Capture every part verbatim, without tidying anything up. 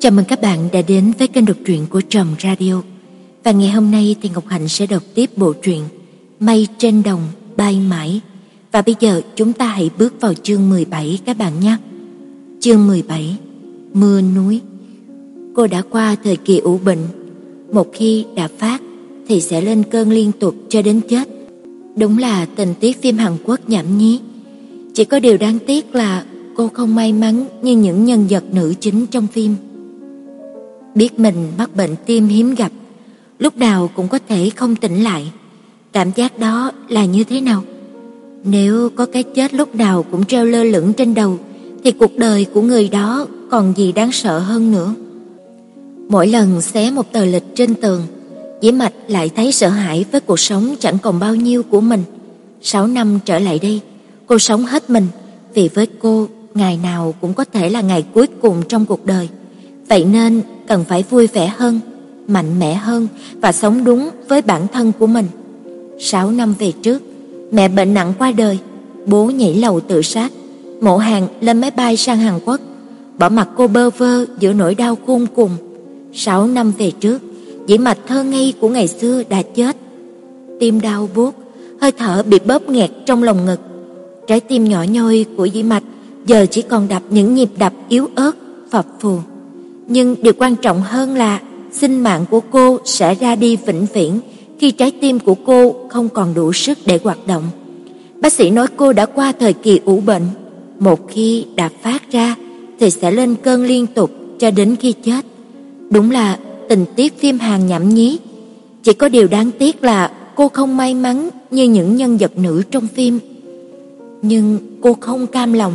Chào mừng các bạn đã đến với kênh đọc truyện của Trầm Radio. Và ngày hôm nay thì Ngọc Hạnh sẽ đọc tiếp bộ truyện Mây trên đồng bay mãi. Và bây giờ chúng ta hãy bước vào chương mười bảy các bạn nhé. Chương mười bảy, Mưa núi. Cô đã qua thời kỳ ủ bệnh. Một khi đã phát thì sẽ lên cơn liên tục cho đến chết. Đúng là tình tiết phim Hàn Quốc nhảm nhí. Chỉ có điều đáng tiếc là cô không may mắn như những nhân vật nữ chính trong phim. Biết mình mắc bệnh tim hiếm gặp, lúc nào cũng có thể không tỉnh lại. Cảm giác đó là như thế nào? Nếu có cái chết lúc nào cũng treo lơ lửng trên đầu thì cuộc đời của người đó còn gì đáng sợ hơn nữa. Mỗi lần xé một tờ lịch trên tường, Dĩ Mạch lại thấy sợ hãi với cuộc sống chẳng còn bao nhiêu của mình. Sáu năm trở lại đây, cô sống hết mình, vì với cô, ngày nào cũng có thể là ngày cuối cùng trong cuộc đời. Vậy nên cần phải vui vẻ hơn, mạnh mẽ hơn và sống đúng với bản thân của mình. Sáu năm về trước, mẹ bệnh nặng qua đời, bố nhảy lầu tự sát, Mộ Hàn lên máy bay sang Hàn Quốc, bỏ mặc cô bơ vơ giữa nỗi đau khôn cùng. Sáu năm về trước, Dĩ Mạch thơ ngây của ngày xưa đã chết. Tim đau buốt, hơi thở bị bóp nghẹt trong lồng ngực. Trái tim nhỏ nhoi của Dĩ Mạch giờ chỉ còn đập những nhịp đập yếu ớt, phập phù. Nhưng điều quan trọng hơn là sinh mạng của cô sẽ ra đi vĩnh viễn khi trái tim của cô không còn đủ sức để hoạt động. Bác sĩ nói cô đã qua thời kỳ ủ bệnh. Một khi đã phát ra thì sẽ lên cơn liên tục cho đến khi chết. Đúng là tình tiết phim Hàn nhảm nhí. Chỉ có điều đáng tiếc là cô không may mắn như những nhân vật nữ trong phim. Nhưng cô không cam lòng.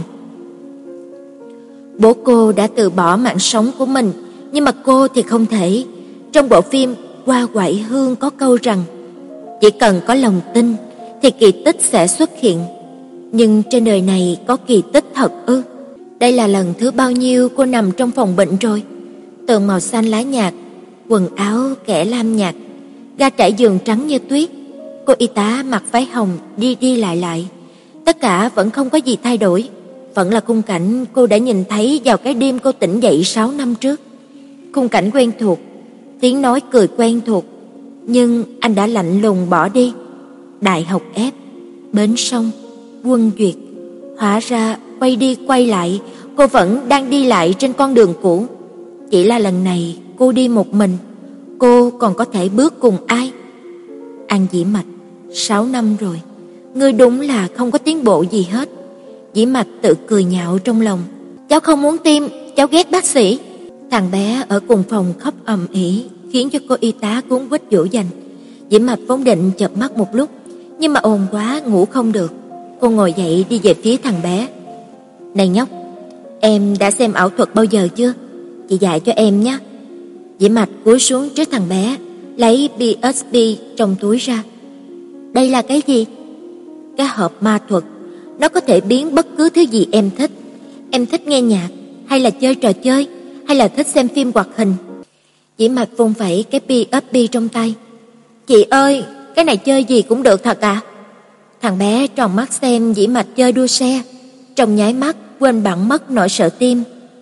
Bố cô đã từ bỏ mạng sống của mình, nhưng mà cô thì không thể. Trong bộ phim Hoa Quải Hương có câu rằng chỉ cần có lòng tin thì kỳ tích sẽ xuất hiện. Nhưng trên đời này có kỳ tích thật ư? Đây là lần thứ bao nhiêu cô nằm trong phòng bệnh rồi? Tường màu xanh lá nhạt, quần áo kẻ lam nhạt, ga trải giường trắng như tuyết. Cô y tá mặc váy hồng đi đi lại lại. Tất cả vẫn không có gì thay đổi. Vẫn là khung cảnh cô đã nhìn thấy vào cái đêm cô tỉnh dậy sáu năm trước. Khung cảnh quen thuộc, tiếng nói cười quen thuộc, nhưng anh đã lạnh lùng bỏ đi. Đại học F, bến sông, Quân Duyệt. Hóa ra quay đi quay lại, cô vẫn đang đi lại trên con đường cũ. Chỉ là lần này cô đi một mình, cô còn có thể bước cùng ai? An Dĩ Mạch, sáu năm rồi, ngươi đúng là không có tiến bộ gì hết. Dĩ Mạch tự cười nhạo trong lòng. Cháu không muốn tiêm, cháu ghét bác sĩ. Thằng bé ở cùng phòng khóc ầm ĩ, khiến cho cô y tá cuống quýt dỗ dành. Dĩ Mạch vốn định chợp mắt một lúc, nhưng mà ồn quá ngủ không được. Cô ngồi dậy đi về phía thằng bé. Này nhóc, em đã xem ảo thuật bao giờ chưa? Chị dạy cho em nhé. Dĩ Mạch cúi xuống trước thằng bé, lấy pê ét pê trong túi ra. Đây là cái gì? Cái hộp ma thuật. Nó có thể biến bất cứ thứ gì em thích. Em thích nghe nhạc, hay là chơi trò chơi, hay là thích xem phim hoạt hình. Dĩ Mạch vung vẩy cái pê ét pê trong tay. Chị ơi, cái này chơi gì cũng được thật à? Thằng bé tròn mắt xem Dĩ Mạch chơi đua xe, trong nháy mắt quên bẵng mất nỗi sợ tim.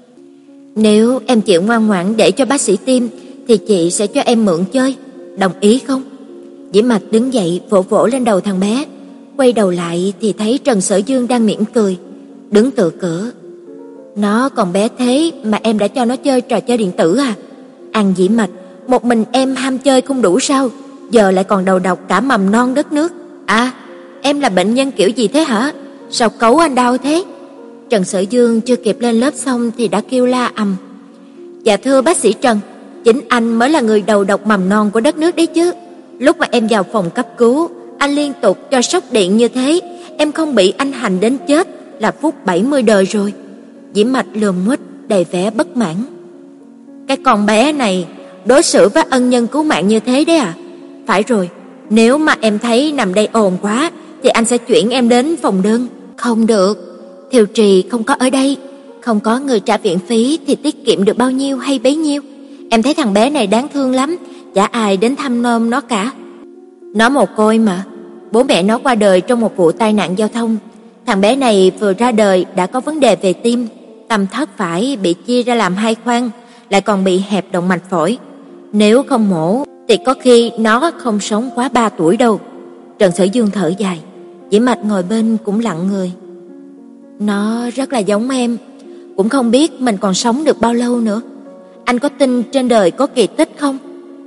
Nếu em chịu ngoan ngoãn để cho bác sĩ tiêm thì chị sẽ cho em mượn chơi, đồng ý không? Dĩ Mạch đứng dậy vỗ vỗ lên đầu thằng bé. Quay đầu lại thì thấy Trần Sở Dương đang mỉm cười, đứng tựa cửa. Nó còn bé thế mà em đã cho nó chơi trò chơi điện tử à? An Dĩ Mạch, một mình em ham chơi không đủ sao? Giờ lại còn đầu độc cả mầm non đất nước. À, em là bệnh nhân kiểu gì thế hả? Sao cấu anh đau thế? Trần Sở Dương chưa kịp lên lớp xong thì đã kêu la ầm. Dạ thưa bác sĩ Trần, chính anh mới là người đầu độc mầm non của đất nước đấy chứ. Lúc mà em vào phòng cấp cứu, anh liên tục cho sốc điện như thế, em không bị anh hành đến chết là phút bảy mươi đời rồi. Dĩ Mạch lườm nguếch đầy vẻ bất mãn. Cái con bé này đối xử với ân nhân cứu mạng như thế đấy à? Phải rồi, nếu mà em thấy nằm đây ồn quá thì anh sẽ chuyển em đến phòng đơn. Không được, Thiều Trì không có ở đây, không có người trả viện phí thì tiết kiệm được bao nhiêu hay bấy nhiêu. Em thấy thằng bé này đáng thương lắm, chả ai đến thăm nom nó cả. Nó mồ côi mà, bố mẹ nó qua đời trong một vụ tai nạn giao thông. Thằng bé này vừa ra đời đã có vấn đề về tim, tâm thất phải bị chia ra làm hai khoang, lại còn bị hẹp động mạch phổi. Nếu không mổ thì có khi nó không sống quá ba tuổi đâu. Trần Sở Dương thở dài, Dĩ Mạch ngồi bên cũng lặng người. Nó rất là giống em, cũng không biết mình còn sống được bao lâu nữa. Anh có tin trên đời có kỳ tích không?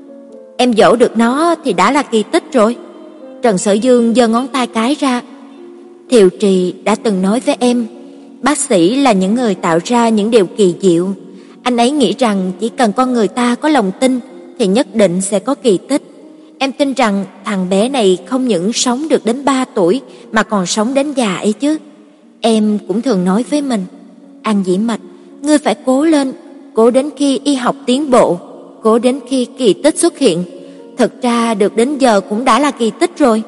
Em dỗ được nó thì đã là kỳ tích rồi. Trần Sở Dương giơ ngón tay cái ra. Thiều Trì đã từng nói với em, bác sĩ là những người tạo ra những điều kỳ diệu. Anh ấy nghĩ rằng chỉ cần con người ta có lòng tin thì nhất định sẽ có kỳ tích. Em tin rằng thằng bé này không những sống được đến ba tuổi mà còn sống đến già ấy chứ. Em cũng thường nói với mình, An Dĩ Mạch, ngươi phải cố lên, cố đến khi y học tiến bộ, cố đến khi kỳ tích xuất hiện. Thực ra được đến giờ cũng đã là kỳ tích rồi.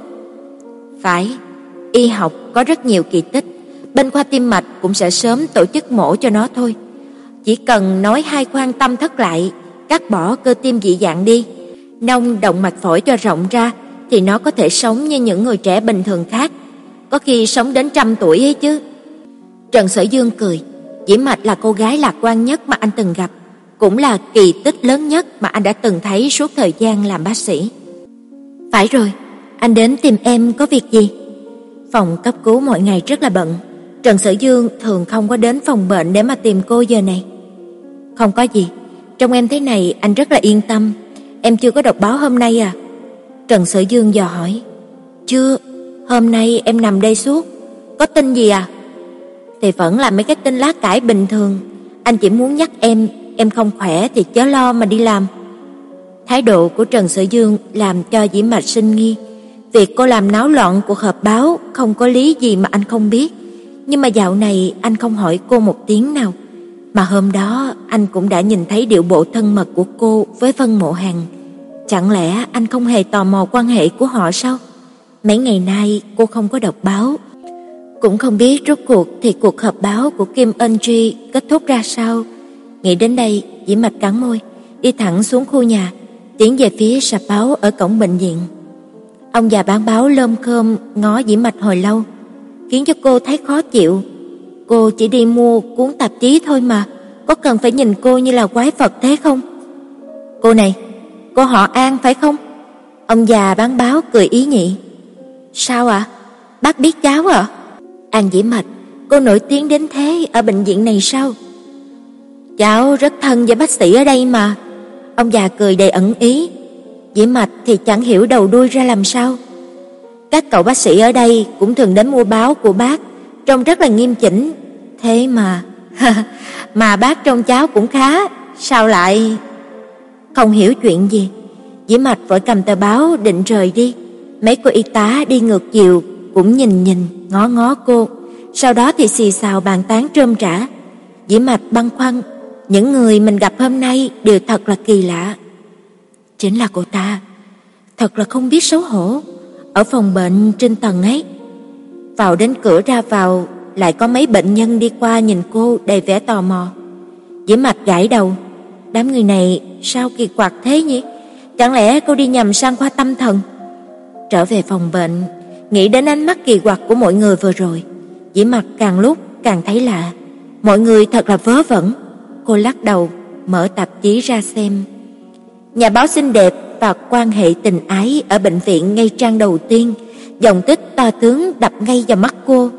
Phải, y học có rất nhiều kỳ tích. Bên khoa tim mạch cũng sẽ sớm tổ chức mổ cho nó thôi. Chỉ cần nói hai khoang tâm thất lại, cắt bỏ cơ tim dị dạng đi, nông động mạch phổi cho rộng ra, thì nó có thể sống như những người trẻ bình thường khác, có khi sống đến trăm tuổi ấy chứ. Trần Sở Dương cười, Dĩ Mạch là cô gái lạc quan nhất mà anh từng gặp, cũng là kỳ tích lớn nhất mà anh đã từng thấy suốt thời gian làm bác sĩ. Phải rồi, anh đến tìm em có việc gì? Phòng cấp cứu mỗi ngày rất là bận, Trần Sở Dương thường không có đến phòng bệnh để mà tìm cô giờ này. Không có gì, trông em thế này anh rất là yên tâm. Em chưa có đọc báo hôm nay à? Trần Sở Dương dò hỏi. Chưa, hôm nay em nằm đây suốt. Có tin gì à? Thì vẫn là mấy cái tin lá cải bình thường. Anh chỉ muốn nhắc em, em không khỏe thì chớ lo mà đi làm. Thái độ của Trần Sở Dương làm cho Dĩ Mạch sinh nghi. Việc cô làm náo loạn cuộc họp báo không có lý gì mà anh không biết. Nhưng mà dạo này anh không hỏi cô một tiếng nào. Mà hôm đó anh cũng đã nhìn thấy điệu bộ thân mật của cô với Vân Mộ Hàn. Chẳng lẽ anh không hề tò mò quan hệ của họ sao? Mấy ngày nay cô không có đọc báo, cũng không biết rốt cuộc thì cuộc họp báo của Kim Ân Truy kết thúc ra sao. Nghĩ đến đây, Dĩ Mạch cắn môi, đi thẳng xuống khu nhà, tiến về phía sạp báo ở cổng bệnh viện. Ông già bán báo lơm khơm ngó Dĩ Mạch hồi lâu, khiến cho cô thấy khó chịu. Cô chỉ đi mua cuốn tạp chí thôi mà, có cần phải nhìn cô như là quái vật thế không? Cô này, cô họ An phải không? Ông già bán báo cười ý nhị. Sao ạ? À? Bác biết cháu ạ? À? An Dĩ Mạch, cô nổi tiếng đến thế ở bệnh viện này sao? Cháu rất thân với bác sĩ ở đây mà. Ông già cười đầy ẩn ý. Dĩ Mạch thì chẳng hiểu đầu đuôi ra làm sao. Các cậu bác sĩ ở đây cũng thường đến mua báo của bác, trông rất là nghiêm chỉnh. Thế mà mà bác trông cháu cũng khá, sao lại... Không hiểu chuyện gì, Dĩ Mạch vội cầm tờ báo định rời đi. Mấy cô y tá đi ngược chiều cũng nhìn nhìn ngó ngó cô, sau đó thì xì xào bàn tán rôm rả. Dĩ Mạch băn khoăn, những người mình gặp hôm nay đều thật là kỳ lạ. Chính là cô ta, thật là không biết xấu hổ. Ở phòng bệnh trên tầng ấy, vào đến cửa ra vào lại có mấy bệnh nhân đi qua nhìn cô đầy vẻ tò mò. Dĩ Mạch gãi đầu, đám người này sao kỳ quặc thế nhỉ? Chẳng lẽ cô đi nhầm sang khoa tâm thần? Trở về phòng bệnh, nghĩ đến ánh mắt kỳ quặc của mọi người vừa rồi, Dĩ Mạch càng lúc càng thấy lạ. Mọi người thật là vớ vẩn. Cô lắc đầu, mở tạp chí ra xem. Nhà báo xinh đẹp và quan hệ tình ái ở bệnh viện ngay trang đầu tiên, dòng tích to tướng đập ngay vào mắt cô.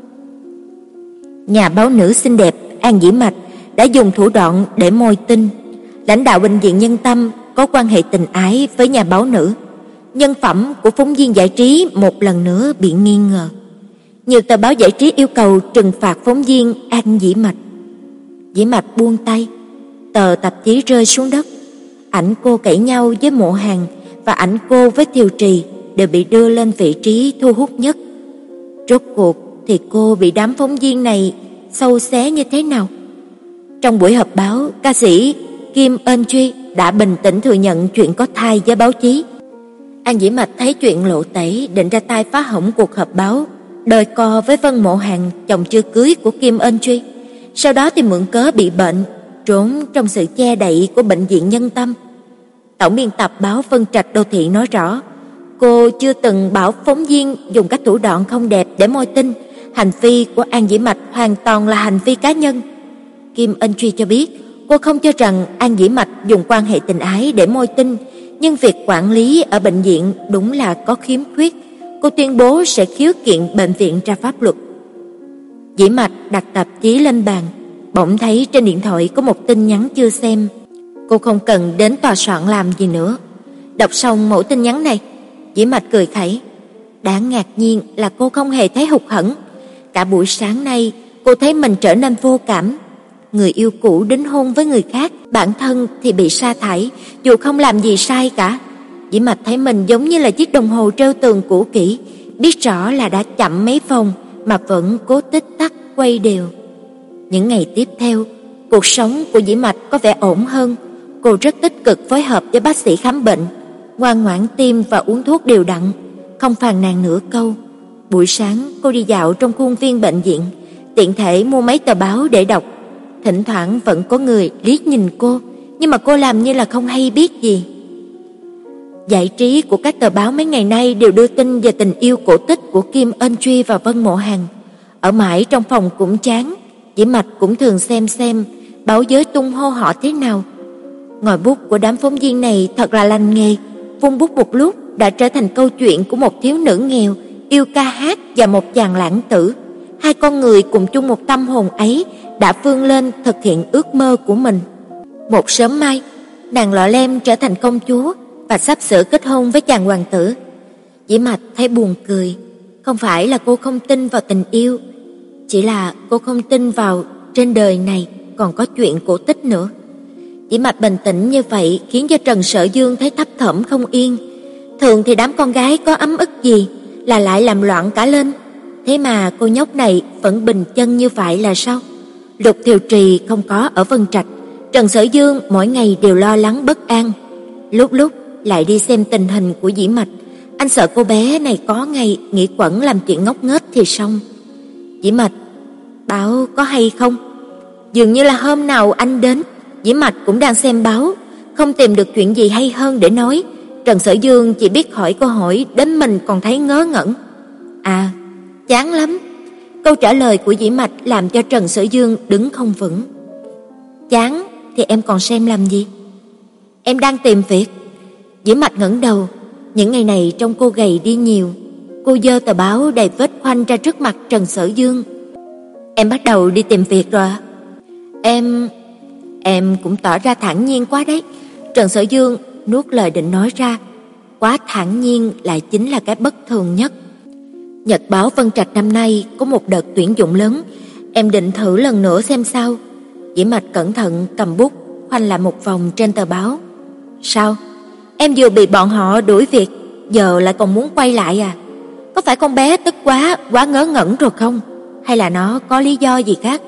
Nhà báo nữ xinh đẹp An Dĩ Mạch đã dùng thủ đoạn để môi tin. Lãnh đạo bệnh viện Nhân Tâm có quan hệ tình ái với nhà báo nữ. Nhân phẩm của phóng viên giải trí một lần nữa bị nghi ngờ. Nhiều tờ báo giải trí yêu cầu trừng phạt phóng viên An Dĩ Mạch. Dĩ Mạch buông tay, tờ tạp chí rơi xuống đất. Ảnh cô cãi nhau với Mộ Hàn và ảnh cô với Thiều Trì đều bị đưa lên vị trí thu hút nhất. Rốt cuộc thì cô bị đám phóng viên này xâu xé như thế nào? Trong buổi họp báo, ca sĩ Kim Ân Truy đã bình tĩnh thừa nhận chuyện có thai với báo chí. An Dĩ Mạch thấy chuyện lộ tẩy, định ra tay phá hỏng cuộc họp báo, đôi co với Vân Mộ Hàn, chồng chưa cưới của Kim Ân Truy. Sau đó thì mượn cớ bị bệnh, trốn trong sự che đậy của bệnh viện Nhân Tâm. Tổng biên tập báo Vân Trạch Đô Thị nói rõ, cô chưa từng bảo phóng viên dùng các thủ đoạn không đẹp để môi tin. Hành vi của An Dĩ Mạch hoàn toàn là hành vi cá nhân. Kim Ân Truy cho biết, cô không cho rằng An Dĩ Mạch dùng quan hệ tình ái để môi tinh, nhưng việc quản lý ở bệnh viện đúng là có khiếm khuyết. Cô tuyên bố sẽ khiếu kiện bệnh viện ra pháp luật. Dĩ Mạch đặt tạp chí lên bàn, bỗng thấy trên điện thoại có một tin nhắn chưa xem. Cô không cần đến tòa soạn làm gì nữa. Đọc xong mẫu tin nhắn này, Dĩ Mạch cười khẩy. Đáng ngạc nhiên là cô không hề thấy hụt hẫng. Cả buổi sáng nay, cô thấy mình trở nên vô cảm. Người yêu cũ đính hôn với người khác, bản thân thì bị sa thải, dù không làm gì sai cả. Dĩ Mạch thấy mình giống như là chiếc đồng hồ treo tường cũ kỹ, biết rõ là đã chậm mấy vòng mà vẫn cố tích tắc quay đều. Những ngày tiếp theo, cuộc sống của Dĩ Mạch có vẻ ổn hơn. Cô rất tích cực phối hợp với bác sĩ khám bệnh, ngoan ngoãn tiêm và uống thuốc đều đặn, không phàn nàn nửa câu. Buổi sáng cô đi dạo trong khuôn viên bệnh viện, tiện thể mua mấy tờ báo để đọc. Thỉnh thoảng vẫn có người liếc nhìn cô, nhưng mà cô làm như là không hay biết gì. Giải trí của các tờ báo mấy ngày nay đều đưa tin về tình yêu cổ tích của Kim Ân Truy và Vân Mộ Hàn. Ở mãi trong phòng cũng chán, Dĩ Mạch cũng thường xem xem báo giới tung hô họ thế nào. Ngòi bút của đám phóng viên này thật là lành nghề, vung bút một lúc đã trở thành câu chuyện của một thiếu nữ nghèo yêu ca hát và một chàng lãng tử. Hai con người cùng chung một tâm hồn ấy đã vươn lên thực hiện ước mơ của mình. Một sớm mai, nàng Lọ Lem trở thành công chúa và sắp sửa kết hôn với chàng hoàng tử. Dĩ Mạch thấy buồn cười. Không phải là cô không tin vào tình yêu, chỉ là cô không tin vào trên đời này còn có chuyện cổ tích nữa. Dĩ Mạch bình tĩnh như vậy khiến cho Trần Sở Dương thấy thấp thỏm không yên. Thường thì đám con gái có ấm ức gì là lại làm loạn cả lên, thế mà cô nhóc này vẫn bình chân như vậy là sao? Lục Thiều Trì không có ở Vân Trạch, Trần Sở Dương mỗi ngày đều lo lắng bất an. Lúc lúc lại đi xem tình hình của Dĩ Mạch, anh sợ cô bé này có ngày nghĩ quẩn làm chuyện ngốc nghếch thì xong. Dĩ Mạch, báo có hay không? Dường như là hôm nào anh đến, Dĩ Mạch cũng đang xem báo, không tìm được chuyện gì hay hơn để nói. Trần Sở Dương chỉ biết hỏi câu hỏi đến mình còn thấy ngớ ngẩn. À, chán lắm. Câu trả lời của Dĩ Mạch làm cho Trần Sở Dương đứng không vững. Chán thì em còn xem làm gì? Em đang tìm việc. Dĩ Mạch ngẩng đầu, những ngày này trông cô gầy đi nhiều. Cô giơ tờ báo đầy vết khoanh ra trước mặt Trần Sở Dương. Em bắt đầu đi tìm việc rồi à? Em... Em cũng tỏ ra thản nhiên quá đấy. Trần Sở Dương nuốt lời định nói ra. Quá thản nhiên lại chính là cái bất thường nhất. Nhật báo Vân Trạch năm nay có một đợt tuyển dụng lớn, em định thử lần nữa xem sao. Dĩ Mạch cẩn thận cầm bút khoanh lại một vòng trên tờ báo. Sao? Em vừa bị bọn họ đuổi việc, giờ lại còn muốn quay lại à? Có phải con bé tức quá, quá ngớ ngẩn rồi không? Hay là nó có lý do gì khác?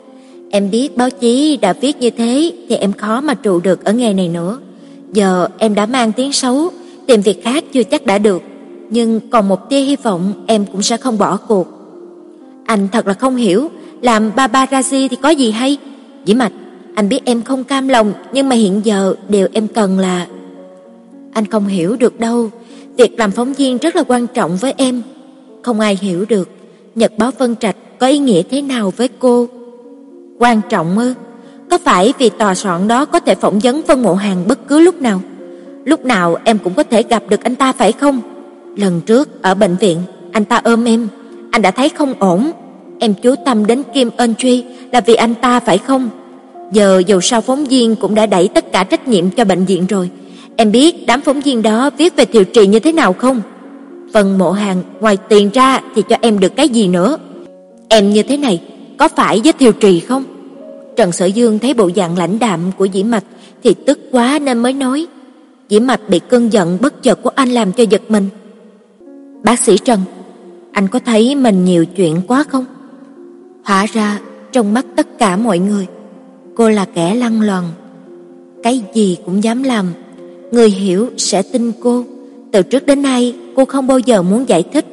Em biết báo chí đã viết như thế thì em khó mà trụ được ở nghề này nữa. Giờ em đã mang tiếng xấu, tìm việc khác chưa chắc đã được, nhưng còn một tia hy vọng em cũng sẽ không bỏ cuộc. Anh thật là không hiểu, làm paparazzi thì có gì hay? Dĩ Mạch, anh biết em không cam lòng, nhưng mà hiện giờ điều em cần là... Anh không hiểu được đâu, việc làm phóng viên rất là quan trọng với em. Không ai hiểu được Nhật báo Vân Trạch có ý nghĩa thế nào với cô. Quan trọng ư? Có phải vì tòa soạn đó có thể phỏng vấn Vân Mộ Hàn bất cứ lúc nào? Lúc nào em cũng có thể gặp được anh ta phải không? Lần trước ở bệnh viện, anh ta ôm em, anh đã thấy không ổn. Em chú tâm đến Kim Ân Truy là vì anh ta phải không? Giờ dù sao phóng viên cũng đã đẩy tất cả trách nhiệm cho bệnh viện rồi. Em biết đám phóng viên đó viết về Thiều Trì như thế nào không? Vân Mộ Hàn ngoài tiền ra thì cho em được cái gì nữa? Em như thế này có phải với Thiều Trì không? Trần Sở Dương thấy bộ dạng lãnh đạm của Dĩ Mạch thì tức quá nên mới nói. Dĩ Mạch bị cơn giận bất chợt của anh làm cho giật mình. Bác sĩ Trần, anh có thấy mình nhiều chuyện quá không? Hóa ra trong mắt tất cả mọi người, cô là kẻ lăng loàn, cái gì cũng dám làm. Người hiểu sẽ tin cô. Từ trước đến nay cô không bao giờ muốn giải thích.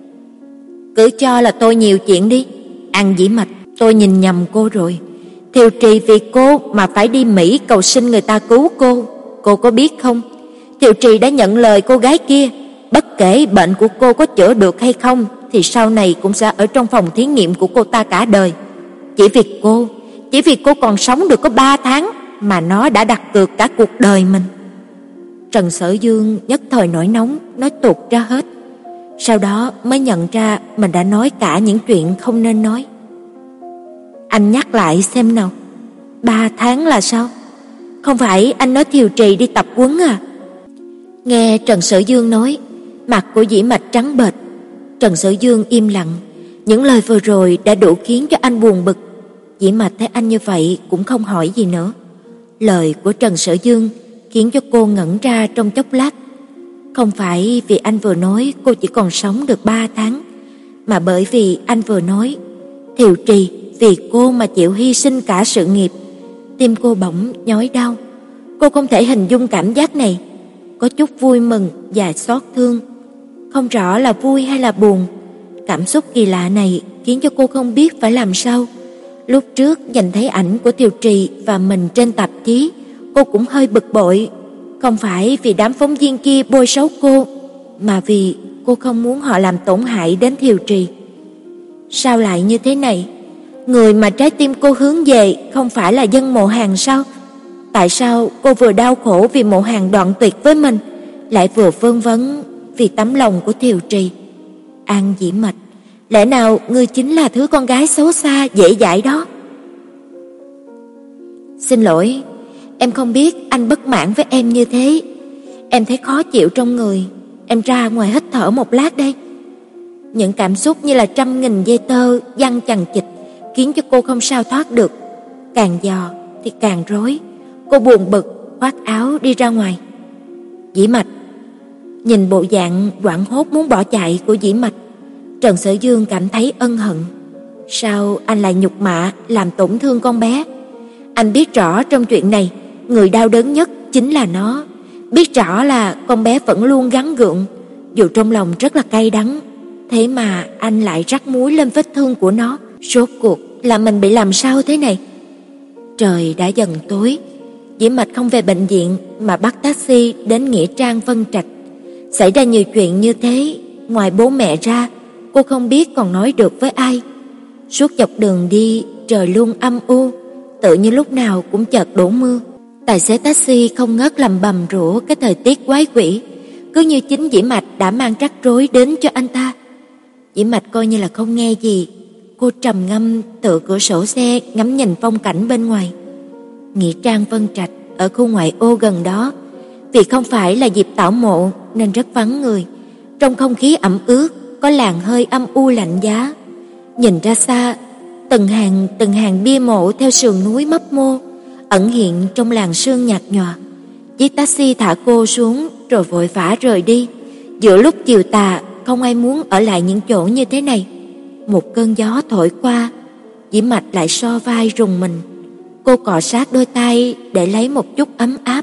Cứ cho là tôi nhiều chuyện đi. An Dĩ Mạch, tôi nhìn nhầm cô rồi. Thiều Trì vì cô mà phải đi Mỹ cầu xin người ta cứu cô. Cô có biết không? Thiều Trì đã nhận lời cô gái kia, bất kể bệnh của cô có chữa được hay không thì sau này cũng sẽ ở trong phòng thí nghiệm của cô ta cả đời. Chỉ vì cô, chỉ vì cô còn sống được có ba tháng mà nó đã đặt cược cả cuộc đời mình. Trần Sở Dương nhất thời nổi nóng, nói tuột ra hết. Sau đó mới nhận ra mình đã nói cả những chuyện không nên nói. Anh nhắc lại xem nào. Ba tháng là sao? Không phải anh nói Thiều Trì đi tập huấn à? Nghe Trần Sở Dương nói, mặt của Dĩ Mạch trắng bệch. Trần Sở Dương im lặng. Những lời vừa rồi đã đủ khiến cho anh buồn bực. Dĩ Mạch thấy anh như vậy cũng không hỏi gì nữa. Lời của Trần Sở Dương khiến cho cô ngẩn ra trong chốc lát. Không phải vì anh vừa nói cô chỉ còn sống được ba tháng, mà bởi vì anh vừa nói Thiều Trì vì cô mà chịu hy sinh cả sự nghiệp. Tim cô bỗng nhói đau. Cô không thể hình dung cảm giác này. Có chút vui mừng và xót thương. Không rõ là vui hay là buồn. Cảm xúc kỳ lạ này khiến cho cô không biết phải làm sao. Lúc trước nhìn thấy ảnh của Thiều Trì và mình trên tạp chí, cô cũng hơi bực bội. Không phải vì đám phóng viên kia bôi xấu cô, mà vì cô không muốn họ làm tổn hại đến Thiều Trì. Sao lại như thế này? Người mà trái tim cô hướng về không phải là dân Mộ Hàn sao? Tại sao cô vừa đau khổ vì Mộ Hàn đoạn tuyệt với mình, lại vừa vân vấn vì tấm lòng của Thiều Trì? An Dĩ Mạch, lẽ nào ngươi chính là thứ con gái xấu xa dễ dãi đó? Xin lỗi, em không biết anh bất mãn với em như thế. Em thấy khó chịu trong người. Em ra ngoài hít thở một lát đây. Những cảm xúc như là trăm nghìn dây tơ giăng chằng chịt khiến cho cô không sao thoát được. Càng dò thì càng rối. Cô buồn bực khoác áo đi ra ngoài. Dĩ Mạch. Nhìn bộ dạng hoảng hốt muốn bỏ chạy của Dĩ Mạch, Trần Sở Dương cảm thấy ân hận. Sao anh lại nhục mạ làm tổn thương con bé? Anh biết rõ trong chuyện này người đau đớn nhất chính là nó. Biết rõ là con bé vẫn luôn gắng gượng, dù trong lòng rất là cay đắng. Thế mà anh lại rắc muối lên vết thương của nó. Rốt cuộc là mình bị làm sao thế này? Trời đã dần tối. Dĩ Mạch không về bệnh viện mà bắt taxi đến nghĩa trang Vân Trạch. Xảy ra nhiều chuyện như thế, ngoài bố mẹ ra, cô không biết còn nói được với ai. Suốt dọc đường đi, trời luôn âm u, tự như lúc nào cũng chợt đổ mưa. Tài xế taxi không ngớt lầm bầm rủa cái thời tiết quái quỷ, cứ như chính Dĩ Mạch đã mang rắc rối đến cho anh ta. Dĩ Mạch coi như là không nghe gì. Cô trầm ngâm tựa cửa sổ xe ngắm nhìn phong cảnh bên ngoài. Nghĩa trang Vân Trạch ở khu ngoại ô gần đó, vì không phải là dịp tảo mộ nên rất vắng người. Trong không khí ẩm ướt có làn hơi âm u lạnh giá. Nhìn ra xa, từng hàng từng hàng bia mộ theo sườn núi mấp mô ẩn hiện trong làn sương nhạt nhòa. Chiếc taxi thả cô xuống rồi vội vã rời đi. Giữa lúc chiều tà, không ai muốn ở lại những chỗ như thế này. Một cơn gió thổi qua, Dĩ Mạch lại so vai rùng mình. Cô cọ sát đôi tay để lấy một chút ấm áp.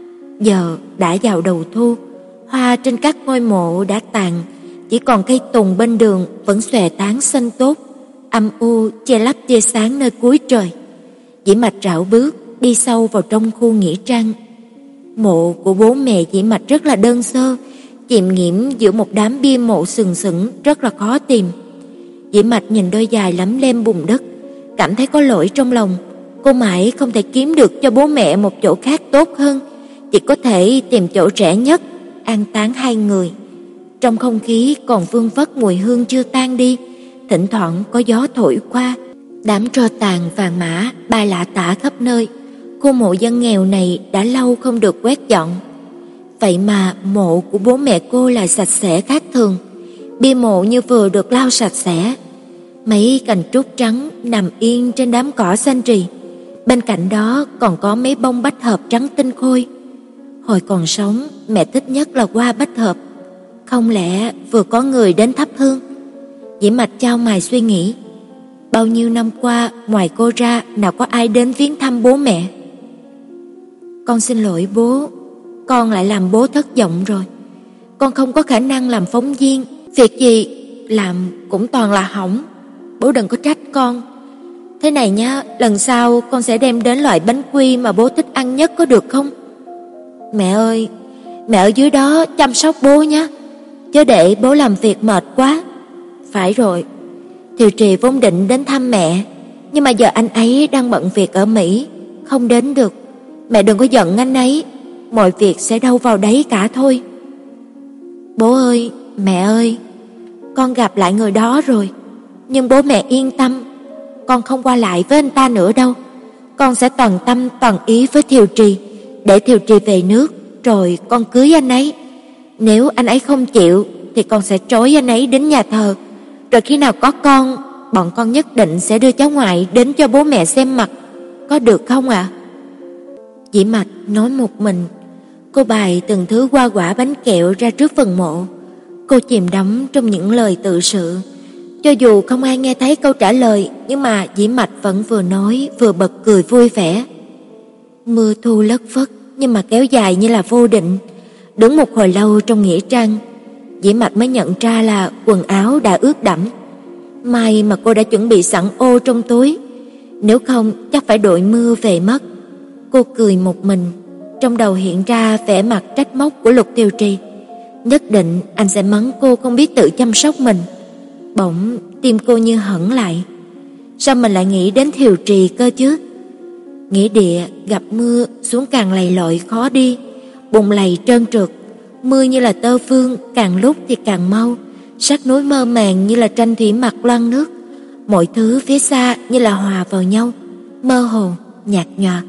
Giờ đã vào đầu thu, hoa trên các ngôi mộ đã tàn, chỉ còn cây tùng bên đường vẫn xòe tán xanh tốt, âm u che lấp tia sáng nơi cuối trời. Dĩ Mạch rảo bước đi sâu vào trong khu nghĩa trang. Mộ của bố mẹ Dĩ Mạch rất là đơn sơ, chìm nghiễm giữa một đám bia mộ sừng sững rất là khó tìm. Dĩ Mạch nhìn đôi giày lấm lem bùn đất, cảm thấy có lỗi trong lòng. Cô mãi không thể kiếm được cho bố mẹ một chỗ khác tốt hơn, chỉ có thể tìm chỗ rẻ nhất an táng hai người. Trong không khí còn vương vất mùi hương chưa tan đi, thỉnh thoảng có gió thổi qua, đám tro tàn vàng mã bay lả tả khắp nơi. Khu mộ dân nghèo này đã lâu không được quét dọn. Vậy mà mộ của bố mẹ cô lại sạch sẽ khác thường. Bia mộ như vừa được lau sạch sẽ. Mấy cành trúc trắng nằm yên trên đám cỏ xanh rì. Bên cạnh đó còn có mấy bông bách hợp trắng tinh khôi. Hồi còn sống, mẹ thích nhất là hoa bách hợp. Không lẽ vừa có người đến thắp hương? Dĩ Mạch chau mày suy nghĩ. Bao nhiêu năm qua, ngoài cô ra, nào có ai đến viếng thăm bố mẹ? Con xin lỗi bố, con lại làm bố thất vọng rồi. Con không có khả năng làm phóng viên, việc gì làm cũng toàn là hỏng. Bố đừng có trách con. Thế này nhá, lần sau con sẽ đem đến loại bánh quy mà bố thích ăn nhất có được không? Mẹ ơi, mẹ ở dưới đó chăm sóc bố nhé, chớ để bố làm việc mệt quá. Phải rồi, Thiều Trì vốn định đến thăm mẹ, nhưng mà giờ anh ấy đang bận việc ở Mỹ, không đến được. Mẹ đừng có giận anh ấy, mọi việc sẽ đâu vào đấy cả thôi. Bố ơi, mẹ ơi, con gặp lại người đó rồi, nhưng bố mẹ yên tâm, con không qua lại với anh ta nữa đâu. Con sẽ toàn tâm toàn ý với Thiều Trì, để Thiều Trì về nước, rồi con cưới anh ấy. Nếu anh ấy không chịu, thì con sẽ trói anh ấy đến nhà thờ. Rồi khi nào có con, bọn con nhất định sẽ đưa cháu ngoại đến cho bố mẹ xem mặt. Có được không ạ? À? Dĩ Mạch nói một mình. Cô bày từng thứ hoa quả bánh kẹo ra trước phần mộ. Cô chìm đắm trong những lời tự sự. Cho dù không ai nghe thấy câu trả lời, nhưng mà Dĩ Mạch vẫn vừa nói vừa bật cười vui vẻ. Mưa thu lất phất, nhưng mà kéo dài như là vô định. Đứng một hồi lâu trong nghĩa trang, Dĩ Mạch mới nhận ra là quần áo đã ướt đẫm. May mà cô đã chuẩn bị sẵn ô trong túi, nếu không chắc phải đội mưa về mất. Cô cười một mình, trong đầu hiện ra vẻ mặt trách móc của Lục Thiều Trì. Nhất định anh sẽ mắng cô không biết tự chăm sóc mình. Bỗng tim cô như hẫng lại. Sao mình lại nghĩ đến Thiều Trì cơ chứ? Nghĩa địa gặp mưa xuống càng lầy lội khó đi, bùn lầy trơn trượt. Mưa như là tơ vương, càng lúc thì càng mau. Sắc núi mơ màng như là tranh thủy mặc loang nước. Mọi thứ phía xa như là hòa vào nhau, mơ hồ, nhạt nhòa.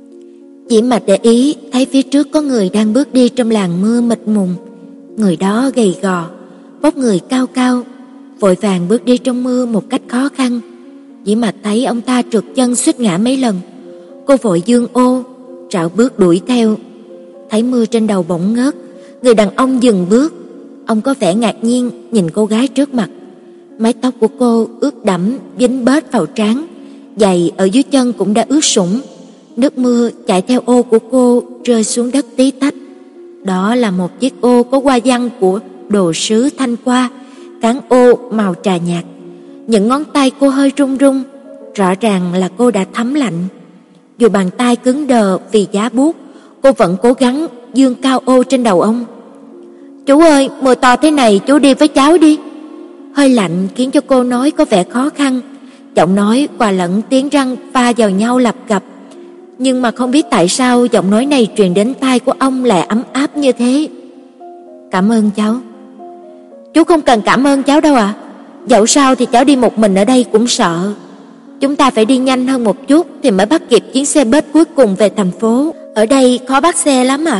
Dĩ Mạch để ý thấy phía trước có người đang bước đi trong làn mưa mịt mùng. Người đó gầy gò, vóc người cao cao, vội vàng bước đi trong mưa một cách khó khăn. Dĩ Mạch thấy ông ta trượt chân suýt ngã mấy lần. Cô vội giương ô, rảo bước đuổi theo. Thấy mưa trên đầu bỗng ngớt, người đàn ông dừng bước. Ông có vẻ ngạc nhiên nhìn cô gái trước mặt. Mái tóc của cô ướt đẫm dính bết vào trán, giày ở dưới chân cũng đã ướt sũng. Nước mưa chảy theo ô của cô rơi xuống đất tí tách. Đó là một chiếc ô có hoa văn của đồ sứ Thanh Hoa, cán ô màu trà nhạt. Những ngón tay cô hơi run run, rõ ràng là cô đã thấm lạnh. Dù bàn tay cứng đờ vì giá buốt, cô vẫn cố gắng dương cao ô trên đầu ông. Chú ơi, mưa to thế này chú đi với cháu đi. Hơi lạnh khiến cho cô nói có vẻ khó khăn. Giọng nói hòa lẫn tiếng răng va vào nhau lập cập. Nhưng mà không biết tại sao giọng nói này truyền đến tai của ông lại ấm áp như thế. Cảm ơn cháu. Chú không cần cảm ơn cháu đâu ạ. À. Dẫu sao thì cháu đi một mình ở đây cũng sợ. Chúng ta phải đi nhanh hơn một chút thì mới bắt kịp chuyến xe bus cuối cùng về thành phố. Ở đây khó bắt xe lắm ạ. À.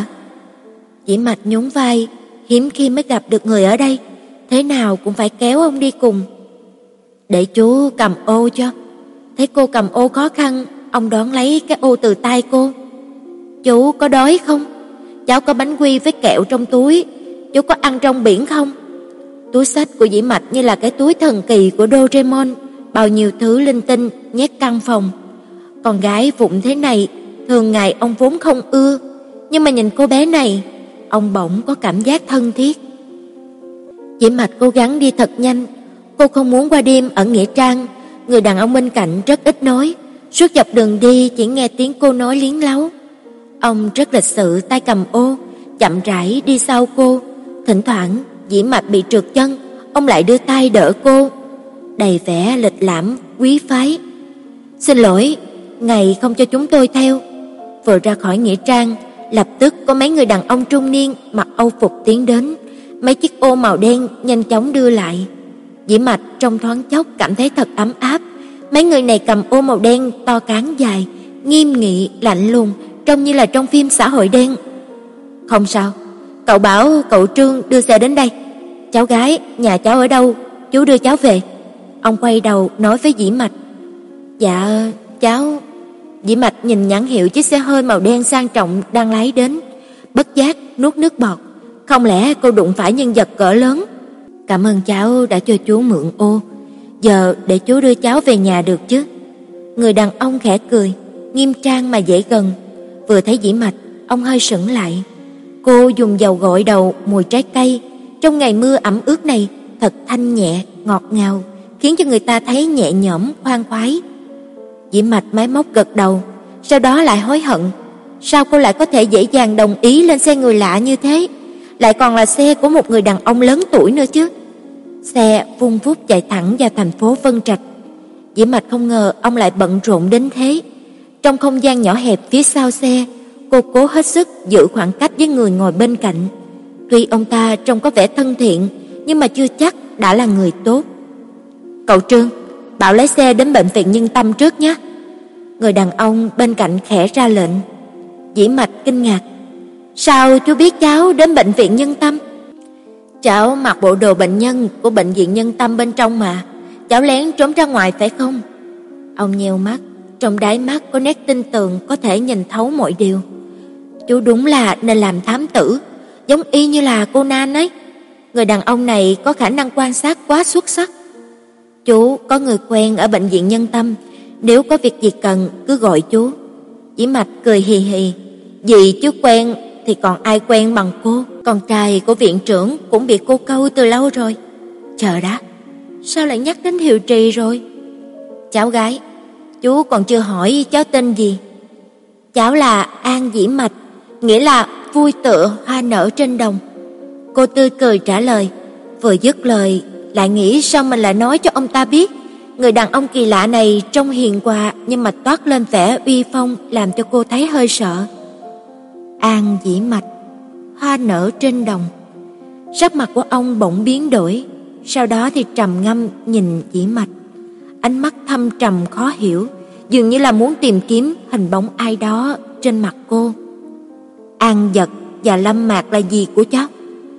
Dĩ Mạch nhún vai, hiếm khi mới gặp được người ở đây, thế nào cũng phải kéo ông đi cùng. Để chú cầm ô cho. Thấy cô cầm ô khó khăn, ông đón lấy cái ô từ tay cô. Chú có đói không? Cháu có bánh quy với kẹo trong túi. Chú có ăn rong biển không? Túi xách của Dĩ Mạch như là cái túi thần kỳ của Doraemon, bao nhiêu thứ linh tinh nhét căn phòng. Con gái vụng thế này, thường ngày ông vốn không ưa, nhưng mà nhìn cô bé này, ông bỗng có cảm giác thân thiết. Dĩ Mạch cố gắng đi thật nhanh. Cô không muốn qua đêm ở nghĩa trang. Người đàn ông bên cạnh rất ít nói, suốt dọc đường đi chỉ nghe tiếng cô nói liến láu. Ông rất lịch sự, tay cầm ô, chậm rãi đi sau cô. Thỉnh thoảng Dĩ Mạch bị trượt chân, ông lại đưa tay đỡ cô, đầy vẻ lịch lãm quý phái. Xin lỗi, ngài không cho chúng tôi theo. Vừa ra khỏi nghĩa trang, lập tức có mấy người đàn ông trung niên mặc âu phục tiến đến. Mấy chiếc ô màu đen nhanh chóng đưa lại. Dĩ Mạch trong thoáng chốc cảm thấy thật ấm áp. Mấy người này cầm ô màu đen to cán dài, nghiêm nghị, lạnh lùng, trông như là trong phim xã hội đen. Không sao, cậu bảo cậu Trương đưa xe đến đây. Cháu gái, nhà cháu ở đâu? Chú đưa cháu về. Ông quay đầu nói với Dĩ Mạch. Dạ, cháu... Dĩ Mạch nhìn nhãn hiệu chiếc xe hơi màu đen sang trọng đang lái đến, bất giác nuốt nước bọt. Không lẽ cô đụng phải nhân vật cỡ lớn? Cảm ơn cháu đã cho chú mượn ô. Giờ để chú đưa cháu về nhà được chứ? Người đàn ông khẽ cười, nghiêm trang mà dễ gần. Vừa thấy Dĩ Mạch, ông hơi sững lại. Cô dùng dầu gội đầu mùi trái cây, trong ngày mưa ẩm ướt này thật thanh nhẹ, ngọt ngào, khiến cho người ta thấy nhẹ nhõm, khoan khoái. Dĩ Mạch máy móc gật đầu, sau đó lại hối hận. Sao cô lại có thể dễ dàng đồng ý lên xe người lạ như thế? Lại còn là xe của một người đàn ông lớn tuổi nữa chứ. Xe vung vút chạy thẳng vào thành phố Vân Trạch. Dĩ Mạch không ngờ ông lại bận rộn đến thế. Trong không gian nhỏ hẹp phía sau xe, cô cố hết sức giữ khoảng cách với người ngồi bên cạnh. Tuy ông ta trông có vẻ thân thiện, nhưng mà chưa chắc đã là người tốt. "Cậu Trương, bảo lái xe đến bệnh viện Nhân Tâm trước nhé." Người đàn ông bên cạnh khẽ ra lệnh. Dĩ Mạch kinh ngạc. "Sao chú biết cháu đến bệnh viện Nhân Tâm?" "Cháu mặc bộ đồ bệnh nhân của bệnh viện Nhân Tâm bên trong mà. Cháu lén trốn ra ngoài phải không?" Ông nheo mắt, trong đáy mắt có nét tin tưởng có thể nhìn thấu mọi điều. "Chú đúng là nên làm thám tử, giống y như là Conan ấy. Người đàn ông này có khả năng quan sát quá xuất sắc. Chú có người quen ở bệnh viện Nhân Tâm, nếu có việc gì cần cứ gọi chú." Dĩ Mạch cười hì hì. "Vì chú quen thì còn ai quen bằng cô, con trai của viện trưởng cũng bị cô câu từ lâu rồi." "Chờ đã, sao lại nhắc đến Hiệu Trì rồi?" "Cháu gái, chú còn chưa hỏi cháu tên gì?" "Cháu là An Dĩ Mạch, nghĩa là vui tựa hoa nở trên đồng." Cô tươi cười trả lời. Vừa dứt lời lại nghĩ sao mình lại nói cho ông ta biết. Người đàn ông kỳ lạ này trông hiền hòa nhưng mà toát lên vẻ uy phong, làm cho cô thấy hơi sợ. An Dĩ Mạch, hoa nở trên đồng. Sắc mặt của ông bỗng biến đổi, sau đó thì trầm ngâm nhìn Dĩ Mạch. Ánh mắt thâm trầm khó hiểu, dường như là muốn tìm kiếm hình bóng ai đó trên mặt cô. An Dật và Lâm Mạc là gì của cháu?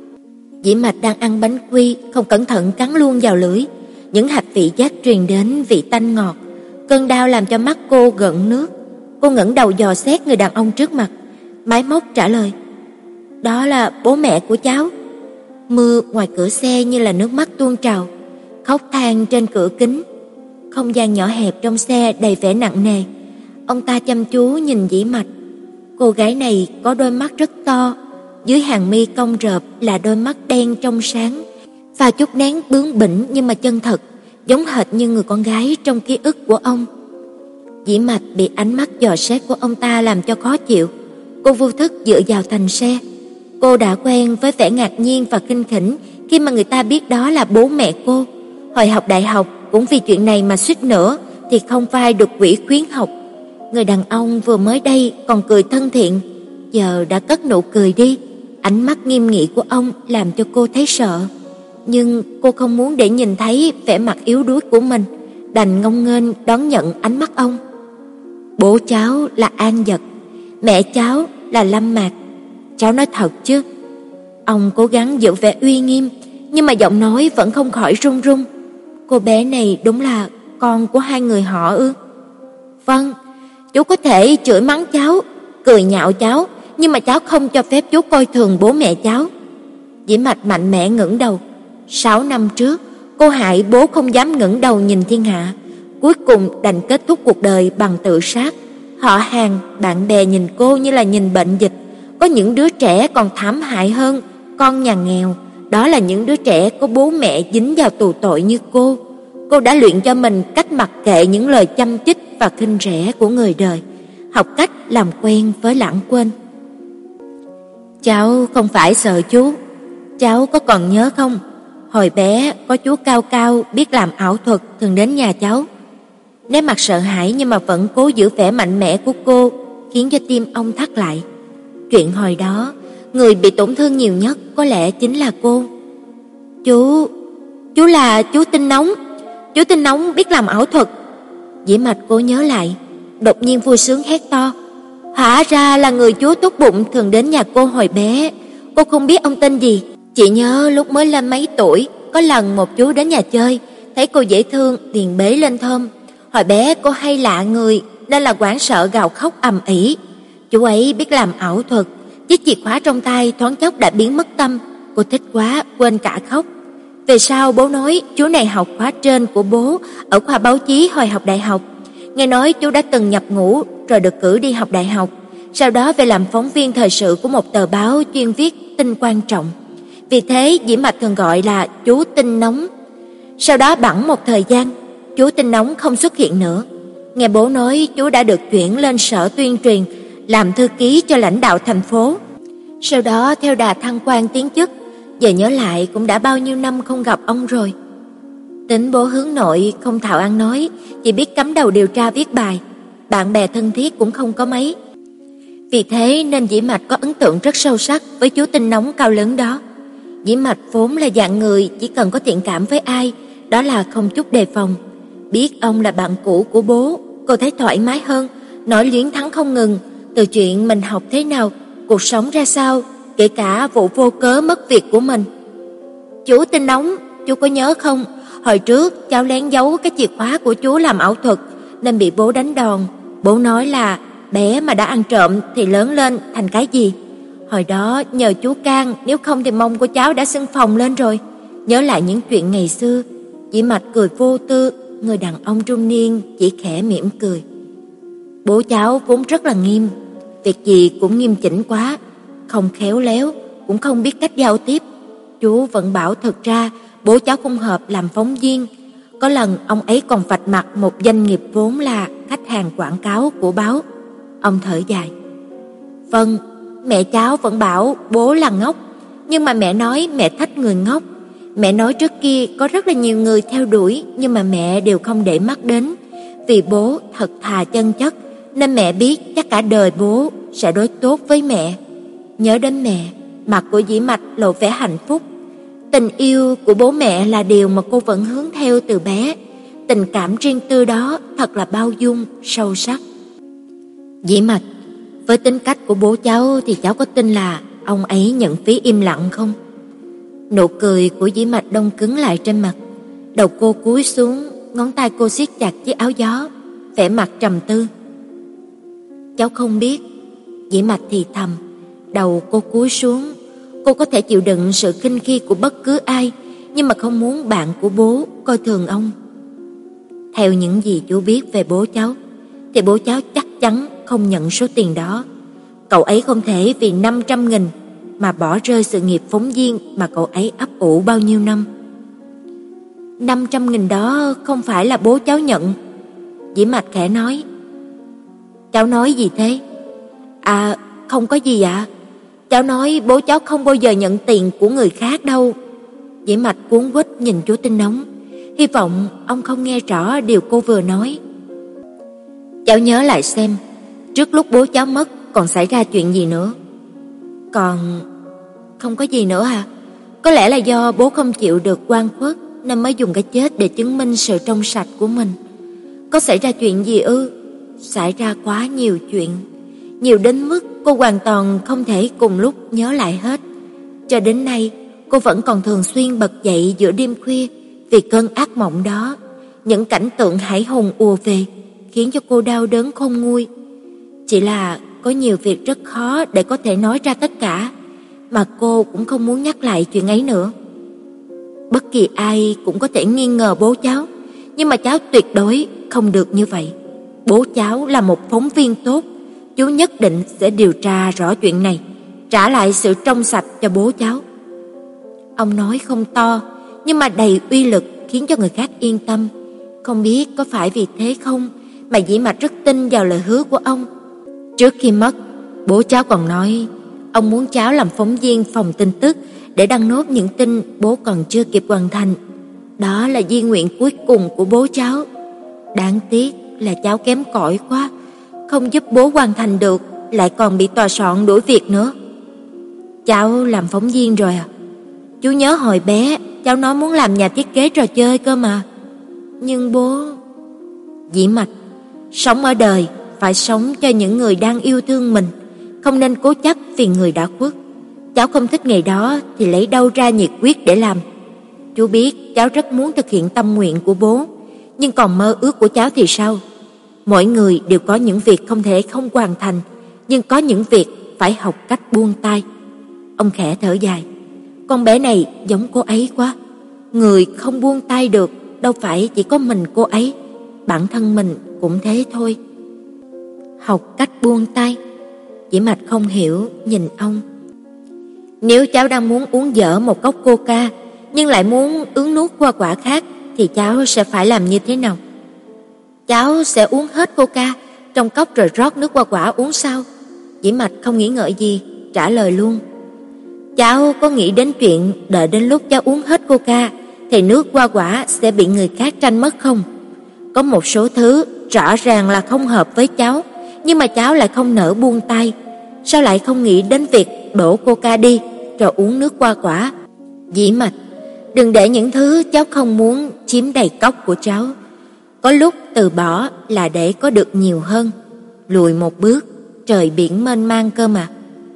Dĩ Mạch đang ăn bánh quy, không cẩn thận cắn luôn vào lưỡi. Những hạt vị giác truyền đến vị tanh ngọt. Cơn đau làm cho mắt cô gợn nước. Cô ngẩng đầu dò xét người đàn ông trước mặt, máy móc trả lời. "Đó là bố mẹ của cháu." Mưa ngoài cửa xe như là nước mắt tuôn trào, khóc than trên cửa kính. Không gian nhỏ hẹp trong xe đầy vẻ nặng nề. Ông ta chăm chú nhìn Dĩ Mạch. Cô gái này có đôi mắt rất to, dưới hàng mi cong rợp là đôi mắt đen trong sáng, pha chút nén bướng bỉnh nhưng mà chân thật, giống hệt như người con gái trong ký ức của ông. Dĩ Mạch bị ánh mắt dò xét của ông ta làm cho khó chịu. Cô vô thức dựa vào thành xe. Cô đã quen với vẻ ngạc nhiên và kinh khỉnh khi mà người ta biết đó là bố mẹ cô. Hồi học đại học cũng vì chuyện này mà suýt nữa thì không vai được quỹ khuyến học. Người đàn ông vừa mới đây còn cười thân thiện, giờ đã cất nụ cười đi. Ánh mắt nghiêm nghị của ông làm cho cô thấy sợ. Nhưng cô không muốn để nhìn thấy vẻ mặt yếu đuối của mình, đành ngông nghênh đón nhận ánh mắt ông. Bố cháu là An Dật, mẹ cháu là Lâm Mạc. Cháu nói thật chứ? Ông cố gắng giữ vẻ uy nghiêm, nhưng mà giọng nói vẫn không khỏi run run. Cô bé này đúng là con của hai người họ ư? Vâng, chú có thể chửi mắng cháu, cười nhạo cháu, nhưng mà cháu không cho phép chú coi thường bố mẹ cháu. Dĩ Mạch mạnh mẽ ngẩng đầu. Sáu năm trước, cô hại bố không dám ngẩng đầu nhìn thiên hạ, cuối cùng đành kết thúc cuộc đời bằng tự sát. Họ hàng, bạn bè nhìn cô như là nhìn bệnh dịch. Có những đứa trẻ còn thảm hại hơn, con nhà nghèo. Đó là những đứa trẻ có bố mẹ dính vào tù tội như cô. Cô đã luyện cho mình cách mặc kệ những lời châm chích và khinh rẻ của người đời, học cách làm quen với lãng quên. Cháu không phải sợ chú. Cháu có còn nhớ không? Hồi bé có chú Cao Cao biết làm ảo thuật thường đến nhà cháu. Nét mặt sợ hãi nhưng mà vẫn cố giữ vẻ mạnh mẽ của cô khiến cho tim ông thắt lại. Chuyện hồi đó, người bị tổn thương nhiều nhất có lẽ chính là cô. Chú, chú là chú Tinh Nóng. Chú Tinh Nóng biết làm ảo thuật. Dĩ Mạch cố nhớ lại, đột nhiên vui sướng hét to. Hóa ra là người chú tốt bụng thường đến nhà cô hồi bé. Cô không biết ông tên gì, chỉ nhớ lúc mới lên mấy tuổi, có lần một chú đến nhà chơi, thấy cô dễ thương liền bế lên thơm. Hồi bé cô hay lạ người nên là hoảng sợ gào khóc ầm ĩ. Chú ấy biết làm ảo thuật, chiếc chìa khóa trong tay thoáng chốc đã biến mất tâm. Cô thích quá quên cả khóc. Về sau bố nói chú này học khóa trên của bố ở khoa báo chí hồi học đại học. Nghe nói chú đã từng nhập ngũ rồi được cử đi học đại học, sau đó về làm phóng viên thời sự của một tờ báo chuyên viết tin quan trọng. Vì thế Dĩ Mạch thường gọi là chú Tinh Nóng. Sau đó bẵng một thời gian, chú Tinh Nóng không xuất hiện nữa. Nghe bố nói chú đã được chuyển lên sở tuyên truyền, làm thư ký cho lãnh đạo thành phố. Sau đó theo đà thăng quan tiến chức, giờ nhớ lại cũng đã bao nhiêu năm không gặp ông rồi. Tính bố hướng nội, không thạo ăn nói, chỉ biết cắm đầu điều tra viết bài. Bạn bè thân thiết cũng không có mấy. Vì thế nên Dĩ Mạch có ấn tượng rất sâu sắc với chú tinh nóng cao lớn đó. Dĩ Mạch vốn là dạng người chỉ cần có thiện cảm với ai, đó là không chút đề phòng. Biết ông là bạn cũ của bố, cô thấy thoải mái hơn, nói luyến thắng không ngừng, từ chuyện mình học thế nào, cuộc sống ra sao, kể cả vụ vô cớ mất việc của mình. Chú tinh nóng, chú có nhớ không? Hồi trước cháu lén giấu cái chìa khóa của chú làm ảo thuật nên bị bố đánh đòn. Bố nói là bé mà đã ăn trộm thì lớn lên thành cái gì? Hồi đó nhờ chú can, nếu không thì mông của cháu đã sưng phồng lên rồi. Nhớ lại những chuyện ngày xưa, Dĩ Mạch cười vô tư, người đàn ông trung niên chỉ khẽ mỉm cười. Bố cháu vốn rất là nghiêm, việc gì cũng nghiêm chỉnh quá, không khéo léo, cũng không biết cách giao tiếp. Chú vẫn bảo thật ra bố cháu không hợp làm phóng viên. Có lần ông ấy còn vạch mặt một doanh nghiệp vốn là khách hàng quảng cáo của báo. Ông thở dài. Vâng, mẹ cháu vẫn bảo bố là ngốc, nhưng mà mẹ nói mẹ thích người ngốc. Mẹ nói trước kia có rất là nhiều người theo đuổi, nhưng mà mẹ đều không để mắt đến. Vì bố thật thà chân chất, nên mẹ biết chắc cả đời bố sẽ đối tốt với mẹ. Nhớ đến mẹ, mặt của Dĩ Mạch lộ vẻ hạnh phúc. Tình yêu của bố mẹ là điều mà cô vẫn hướng theo từ bé. Tình cảm riêng tư đó thật là bao dung, sâu sắc. Dĩ Mạch, với tính cách của bố cháu thì cháu có tin là ông ấy nhận phí im lặng không? Nụ cười của Dĩ Mạch đông cứng lại trên mặt. Đầu cô cúi xuống, ngón tay cô siết chặt chiếc áo gió, vẻ mặt trầm tư. Cháu không biết. Dĩ Mạch thì thầm. Đầu cô cúi xuống. Cô có thể chịu đựng sự khinh khi của bất cứ ai, nhưng mà không muốn bạn của bố coi thường ông. Theo những gì chú biết về bố cháu, thì bố cháu chắc chắn không nhận số tiền đó. Cậu ấy không thể vì năm trăm nghìn mà bỏ rơi sự nghiệp phóng viên mà cậu ấy ấp ủ bao nhiêu năm. Năm trăm nghìn đó không phải là bố cháu nhận. Dĩ Mạch khẽ nói. Cháu nói gì thế? À, không có gì ạ. Cháu nói bố cháu không bao giờ nhận tiền của người khác đâu. Dĩ Mạch cuống quýt nhìn chú Tinh Nóng, hy vọng ông không nghe rõ điều cô vừa nói. Cháu nhớ lại xem, trước lúc bố cháu mất còn xảy ra chuyện gì nữa? Còn không có gì nữa à? Có lẽ là do bố không chịu được oan khuất nên mới dùng cái chết để chứng minh sự trong sạch của mình. Có xảy ra chuyện gì ư? Xảy ra quá nhiều chuyện, nhiều đến mức cô hoàn toàn không thể cùng lúc nhớ lại hết. Cho đến nay, cô vẫn còn thường xuyên bật dậy giữa đêm khuya vì cơn ác mộng đó. Những cảnh tượng hãi hùng ùa về khiến cho cô đau đớn khôn nguôi. Chỉ là có nhiều việc rất khó để có thể nói ra tất cả, mà cô cũng không muốn nhắc lại chuyện ấy nữa. Bất kỳ ai cũng có thể nghi ngờ bố cháu, nhưng mà cháu tuyệt đối không được như vậy. Bố cháu là một phóng viên tốt, chú nhất định sẽ điều tra rõ chuyện này, trả lại sự trong sạch cho bố cháu. Ông nói không to, nhưng mà đầy uy lực khiến cho người khác yên tâm. Không biết có phải vì thế không mà Dĩ Mạch rất tin vào lời hứa của ông. Trước khi mất, bố cháu còn nói ông muốn cháu làm phóng viên phòng tin tức để đăng nốt những tin bố còn chưa kịp hoàn thành. Đó là di nguyện cuối cùng của bố cháu. Đáng tiếc là cháu kém cỏi quá, không giúp bố hoàn thành được, lại còn bị tòa soạn đuổi việc nữa. Cháu làm phóng viên rồi à? Chú nhớ hồi bé cháu nói muốn làm nhà thiết kế trò chơi cơ mà. Nhưng bố... Dĩ Mạch, sống ở đời phải sống cho những người đang yêu thương mình, không nên cố chấp vì người đã khuất. Cháu không thích nghề đó thì lấy đâu ra nhiệt huyết để làm. Chú biết cháu rất muốn thực hiện tâm nguyện của bố, nhưng còn mơ ước của cháu thì sao? Mỗi người đều có những việc không thể không hoàn thành, nhưng có những việc phải học cách buông tay. Ông khẽ thở dài. Con bé này giống cô ấy quá. Người không buông tay được đâu phải chỉ có mình cô ấy, bản thân mình cũng thế thôi. Học cách buông tay. Dĩ Mạch không hiểu nhìn ông. Nếu cháu đang muốn uống dở một cốc coca nhưng lại muốn uống nuốt hoa quả khác thì cháu sẽ phải làm như thế nào? Cháu sẽ uống hết coca trong cốc rồi rót nước hoa quả uống sao? Dĩ Mạch không nghĩ ngợi gì, trả lời luôn. Cháu có nghĩ đến chuyện đợi đến lúc cháu uống hết coca thì nước hoa quả sẽ bị người khác tranh mất không? Có một số thứ rõ ràng là không hợp với cháu, nhưng mà cháu lại không nỡ buông tay. sao lại không nghĩ đến việc đổ Coca đi rồi uống nước hoa quả? Dĩ Mạch, đừng để những thứ cháu không muốn chiếm đầy cốc của cháu. Có lúc từ bỏ là để có được nhiều hơn. Lùi một bước, trời biển mênh mang cơ mà.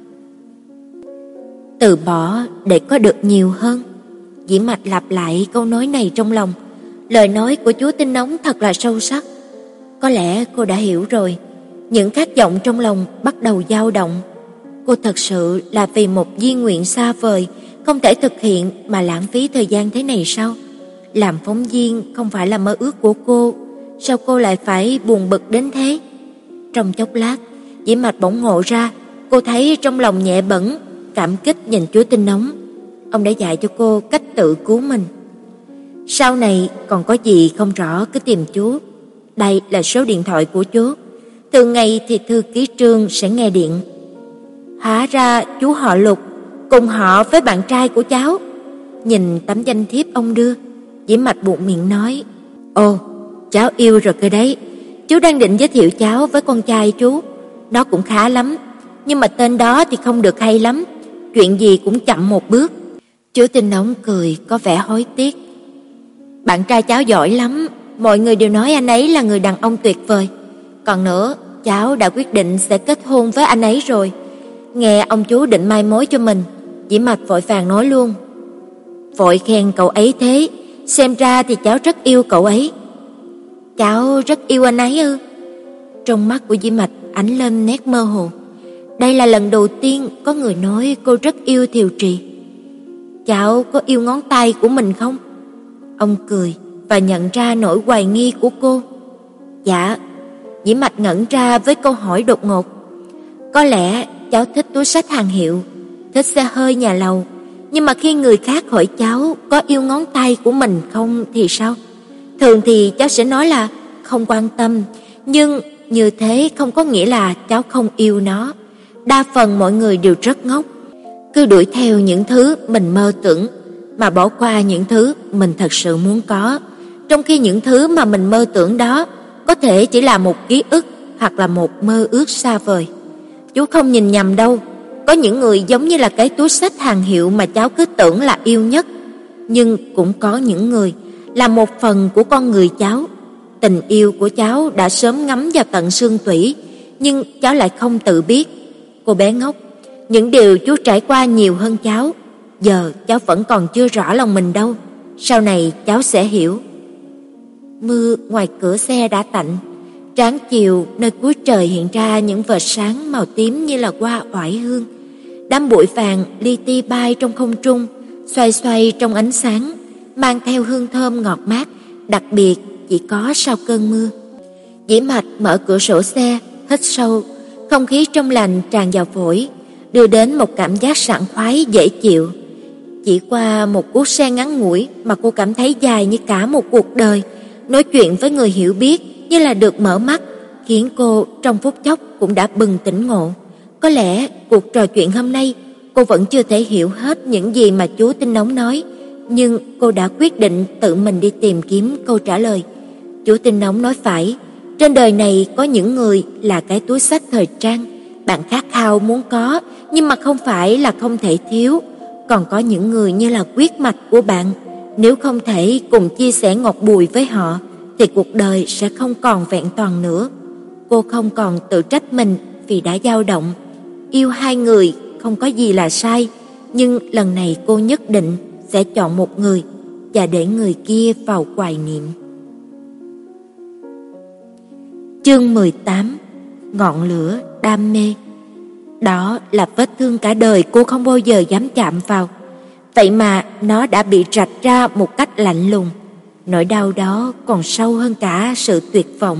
Từ bỏ để có được nhiều hơn. Dĩ Mạch lặp lại câu nói này trong lòng. Lời nói của chú Tinh Nóng thật là sâu sắc. Có lẽ cô đã hiểu rồi. Những khát vọng trong lòng bắt đầu dao động. Cô thật sự là vì một di nguyện xa vời không thể thực hiện mà lãng phí thời gian thế này sao? Làm phóng viên không phải là mơ ước của cô, sao cô lại phải buồn bực đến thế? Trong chốc lát, Dĩ Mạch bỗng ngộ ra, cô thấy trong lòng nhẹ bẫng, cảm kích nhìn chú Tinh Nóng. Ông đã dạy cho cô cách tự cứu mình. Sau này còn có gì không rõ cứ tìm chú. Đây là số điện thoại của chú. Thường ngày thì thư ký Trương sẽ nghe điện. Hóa ra chú họ Lục, cùng họ với bạn trai của cháu. Nhìn tấm danh thiếp ông đưa, Dĩ Mạch buột miệng nói: Ồ, cháu yêu rồi cơ đấy. Chú đang định giới thiệu cháu với con trai chú. Nó cũng khá lắm, nhưng mà tên đó thì không được hay lắm. Chuyện gì cũng chậm một bước. Chú Tinh Nóng cười có vẻ hối tiếc. Bạn trai cháu giỏi lắm, mọi người đều nói anh ấy là người đàn ông tuyệt vời. Còn nữa, cháu đã quyết định sẽ kết hôn với anh ấy rồi. Nghe ông chú định mai mối cho mình, Dĩ Mạch vội vàng nói luôn. Vội khen cậu ấy thế, xem ra thì cháu rất yêu cậu ấy. Cháu rất yêu anh ấy ư? Trong mắt của Dĩ Mạch ánh lên nét mơ hồ. Đây là lần đầu tiên có người nói cô rất yêu Thiều Trì. Cháu có yêu ngón tay của mình không? Ông cười và nhận ra nỗi hoài nghi của cô. Dạ. Dĩ Mạch ngẩn ra với câu hỏi đột ngột. Có lẽ cháu thích túi xách hàng hiệu, thích xe hơi nhà lầu, nhưng mà khi người khác hỏi cháu có yêu ngón tay của mình không thì sao? Thường thì cháu sẽ nói là không quan tâm, nhưng như thế không có nghĩa là cháu không yêu nó. Đa phần mọi người đều rất ngốc, cứ đuổi theo những thứ mình mơ tưởng mà bỏ qua những thứ mình thật sự muốn có, trong khi những thứ mà mình mơ tưởng đó có thể chỉ là một ký ức hoặc là một mơ ước xa vời. Chú không nhìn nhầm đâu, có những người giống như là cái túi xách hàng hiệu mà cháu cứ tưởng là yêu nhất, nhưng cũng có những người là một phần của con người cháu. Tình yêu của cháu đã sớm ngấm vào tận xương tủy, nhưng cháu lại không tự biết. Cô bé ngốc, những điều chú trải qua nhiều hơn cháu. Giờ cháu vẫn còn chưa rõ lòng mình đâu, sau này cháu sẽ hiểu. Mưa ngoài cửa xe đã tạnh. Tráng chiều nơi cuối trời hiện ra những vệt sáng màu tím như là hoa oải hương. Đám bụi vàng li ti bay trong không trung, xoay xoay trong ánh sáng, mang theo hương thơm ngọt mát, đặc biệt chỉ có sau cơn mưa. Dĩ Mạch mở cửa sổ xe, hít sâu, không khí trong lành tràn vào phổi, đưa đến một cảm giác sảng khoái dễ chịu. Chỉ qua một cú xe ngắn ngủi mà cô cảm thấy dài như cả một cuộc đời. Nói chuyện với người hiểu biết như là được mở mắt, khiến cô trong phút chốc cũng đã bừng tỉnh ngộ. Có lẽ cuộc trò chuyện hôm nay cô vẫn chưa thể hiểu hết những gì mà chú Tinh Nóng nói, nhưng cô đã quyết định tự mình đi tìm kiếm câu trả lời. Chú Tinh Nóng nói phải, trên đời này có những người là cái túi xách thời trang, bạn khát khao muốn có nhưng mà không phải là không thể thiếu. Còn có những người như là huyết mạch của bạn, nếu không thể cùng chia sẻ ngọt bùi với họ thì cuộc đời sẽ không còn vẹn toàn nữa. Cô không còn tự trách mình vì đã dao động. Yêu hai người không có gì là sai, nhưng lần này cô nhất định sẽ chọn một người và để người kia vào hoài niệm. Chương mười tám. Ngọn lửa đam mê. Đó là vết thương cả đời cô không bao giờ dám chạm vào. Vậy mà nó đã bị rạch ra một cách lạnh lùng. Nỗi đau đó còn sâu hơn cả sự tuyệt vọng.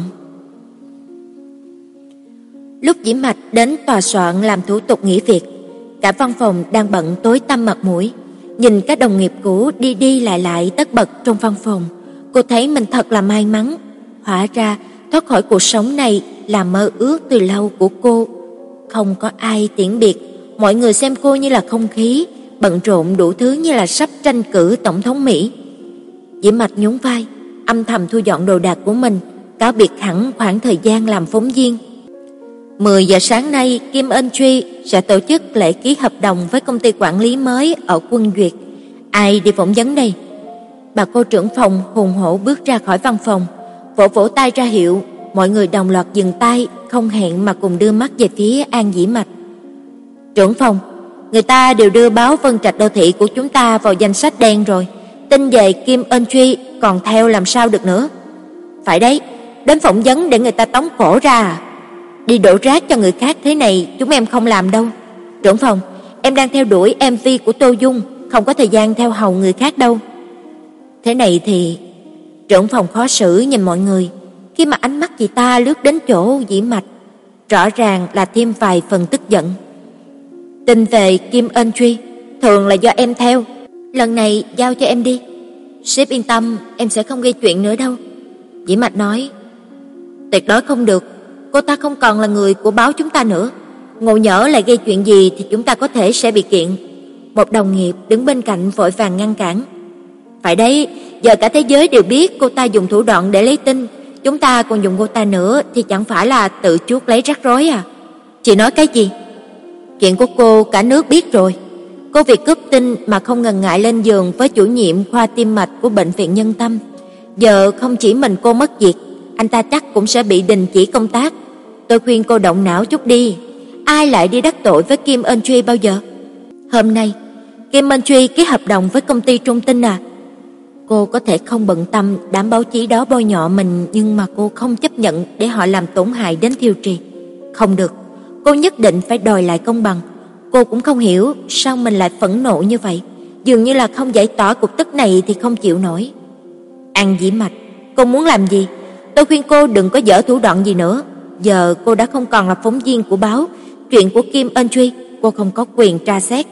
Lúc Dĩ Mạch đến tòa soạn làm thủ tục nghỉ việc, cả văn phòng đang bận tối tăm mặt mũi. Nhìn các đồng nghiệp cũ đi đi lại lại tất bật trong văn phòng, cô thấy mình thật là may mắn. Hóa ra thoát khỏi cuộc sống này là mơ ước từ lâu của cô. Không có ai tiễn biệt, mọi người xem cô như là không khí, bận rộn đủ thứ như là sắp tranh cử tổng thống Mỹ. Dĩ Mạch nhún vai, âm thầm thu dọn đồ đạc của mình, cáo biệt hẳn khoảng thời gian làm phóng viên. mười giờ sáng nay, Kim Ân Truy sẽ tổ chức lễ ký hợp đồng với công ty quản lý mới ở Quân Duyệt. Ai đi phỏng vấn đây? Bà cô trưởng phòng hùng hổ bước ra khỏi văn phòng, vỗ vỗ tay ra hiệu, mọi người đồng loạt dừng tay, không hẹn mà cùng đưa mắt về phía An Dĩ Mạch. Trưởng phòng, người ta đều đưa báo Vân Trạch đô thị của chúng ta vào danh sách đen rồi, tin về Kim Ân Truy còn theo làm sao được nữa. Phải đấy, đến phỏng vấn để người ta tống cổ ra à? Đi đổ rác cho người khác thế này chúng em không làm đâu. Trưởng phòng, em đang theo đuổi em vê của Tô Dung, không có thời gian theo hầu người khác đâu. Thế này thì... Trưởng phòng khó xử nhìn mọi người, khi mà ánh mắt chị ta lướt đến chỗ Dĩ Mạch, rõ ràng là thêm vài phần tức giận. Tin về Kim Ân Truy thường là do em theo, lần này giao cho em đi. Sếp yên tâm, em sẽ không gây chuyện nữa đâu. Dĩ Mạch nói. Tuyệt đối không được, cô ta không còn là người của báo chúng ta nữa. Ngộ nhỡ lại gây chuyện gì thì chúng ta có thể sẽ bị kiện. Một đồng nghiệp đứng bên cạnh vội vàng ngăn cản. Phải đấy, giờ cả thế giới đều biết cô ta dùng thủ đoạn để lấy tin, chúng ta còn dùng cô ta nữa thì chẳng phải là tự chuốc lấy rắc rối à? Chị nói cái gì? Chuyện của cô cả nước biết rồi. Cô vì cướp tin mà không ngần ngại lên giường với chủ nhiệm khoa tim mạch của bệnh viện Nhân Tâm. Giờ không chỉ mình cô mất việc, anh ta chắc cũng sẽ bị đình chỉ công tác. Tôi khuyên cô động não chút đi. Ai lại đi đắc tội với Kim Ân Truy bao giờ? Hôm nay, Kim Ân Truy ký hợp đồng với công ty Trung Tinh à? Cô có thể không bận tâm đám báo chí đó bôi nhọ mình, nhưng mà cô không chấp nhận để họ làm tổn hại đến Thiều Trì. Không được, cô nhất định phải đòi lại công bằng. Cô cũng không hiểu sao mình lại phẫn nộ như vậy, dường như là không giải tỏa cục tức này thì không chịu nổi. An Dĩ Mạch, cô muốn làm gì? Tôi khuyên cô đừng có dở thủ đoạn gì nữa. Giờ cô đã không còn là phóng viên của báo, chuyện của Kim Ân Truy cô không có quyền tra xét.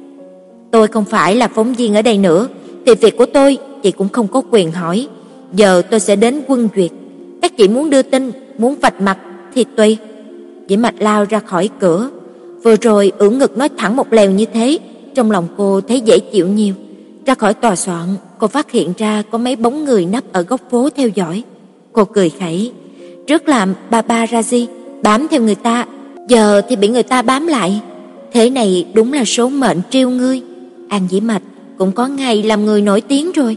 Tôi không phải là phóng viên ở đây nữa, thì việc của tôi chị cũng không có quyền hỏi. Giờ tôi sẽ đến Quân Duyệt, các chị muốn đưa tin, muốn vạch mặt thì tùy. Dĩ Mạch lao ra khỏi cửa. Vừa rồi ưỡn ngực nói thẳng một lèo như thế, trong lòng cô thấy dễ chịu nhiều. Ra khỏi tòa soạn, cô phát hiện ra có mấy bóng người nấp ở góc phố theo dõi. Cô cười khẩy. Trước làm paparazzi bám theo người ta, giờ thì bị người ta bám lại. Thế này đúng là số mệnh trêu ngươi. An Dĩ Mạch cũng có ngày làm người nổi tiếng rồi.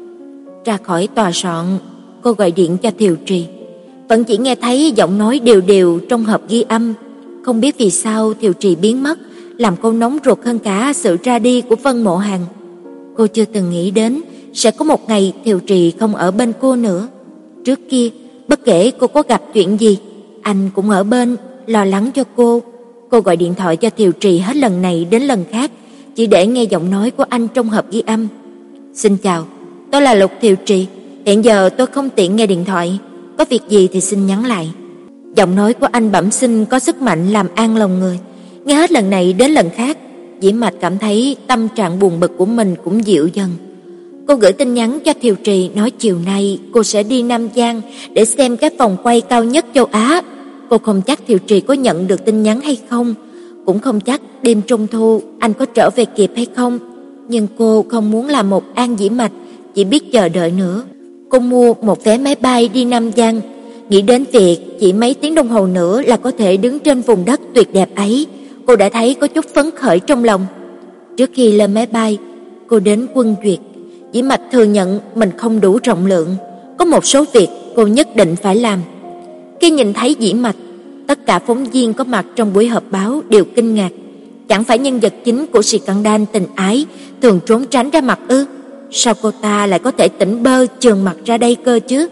Ra khỏi tòa soạn, cô gọi điện cho Thiều Trì. Vẫn chỉ nghe thấy giọng nói đều đều trong hộp ghi âm. Không biết vì sao Thiều Trì biến mất, làm cô nóng ruột hơn cả sự ra đi của Vân Mộ Hằng. Cô chưa từng nghĩ đến sẽ có một ngày Thiều Trì không ở bên cô nữa. Trước kia, bất kể cô có gặp chuyện gì, anh cũng ở bên, lo lắng cho cô. Cô gọi điện thoại cho Thiều Trì hết lần này đến lần khác, chỉ để nghe giọng nói của anh trong hộp ghi âm. Xin chào, tôi là Lục Thiều Trì. Hiện giờ tôi không tiện nghe điện thoại, có việc gì thì xin nhắn lại. Giọng nói của anh bẩm sinh có sức mạnh làm an lòng người. Nghe hết lần này đến lần khác, Dĩ Mạch cảm thấy tâm trạng buồn bực của mình cũng dịu dần. Cô gửi tin nhắn cho Thiều Trì nói chiều nay cô sẽ đi Nam Giang để xem cái vòng quay cao nhất châu Á. Cô không chắc Thiều Trì có nhận được tin nhắn hay không, cũng không chắc đêm trung thu anh có trở về kịp hay không. Nhưng cô không muốn làm một An Dĩ Mạch chỉ biết chờ đợi nữa. Cô mua một vé máy bay đi Nam Giang, nghĩ đến việc chỉ mấy tiếng đồng hồ nữa là có thể đứng trên vùng đất tuyệt đẹp ấy. Cô đã thấy có chút phấn khởi trong lòng. Trước khi lên máy bay, cô đến Quân Duyệt. Dĩ Mạch thừa nhận mình không đủ trọng lượng, có một số việc cô nhất định phải làm. Khi nhìn thấy Dĩ Mạch, tất cả phóng viên có mặt trong buổi họp báo đều kinh ngạc. Chẳng phải nhân vật chính của scandal tình ái thường trốn tránh ra mặt ư? Sao cô ta lại có thể tỉnh bơ trườn mặt ra đây cơ chứ?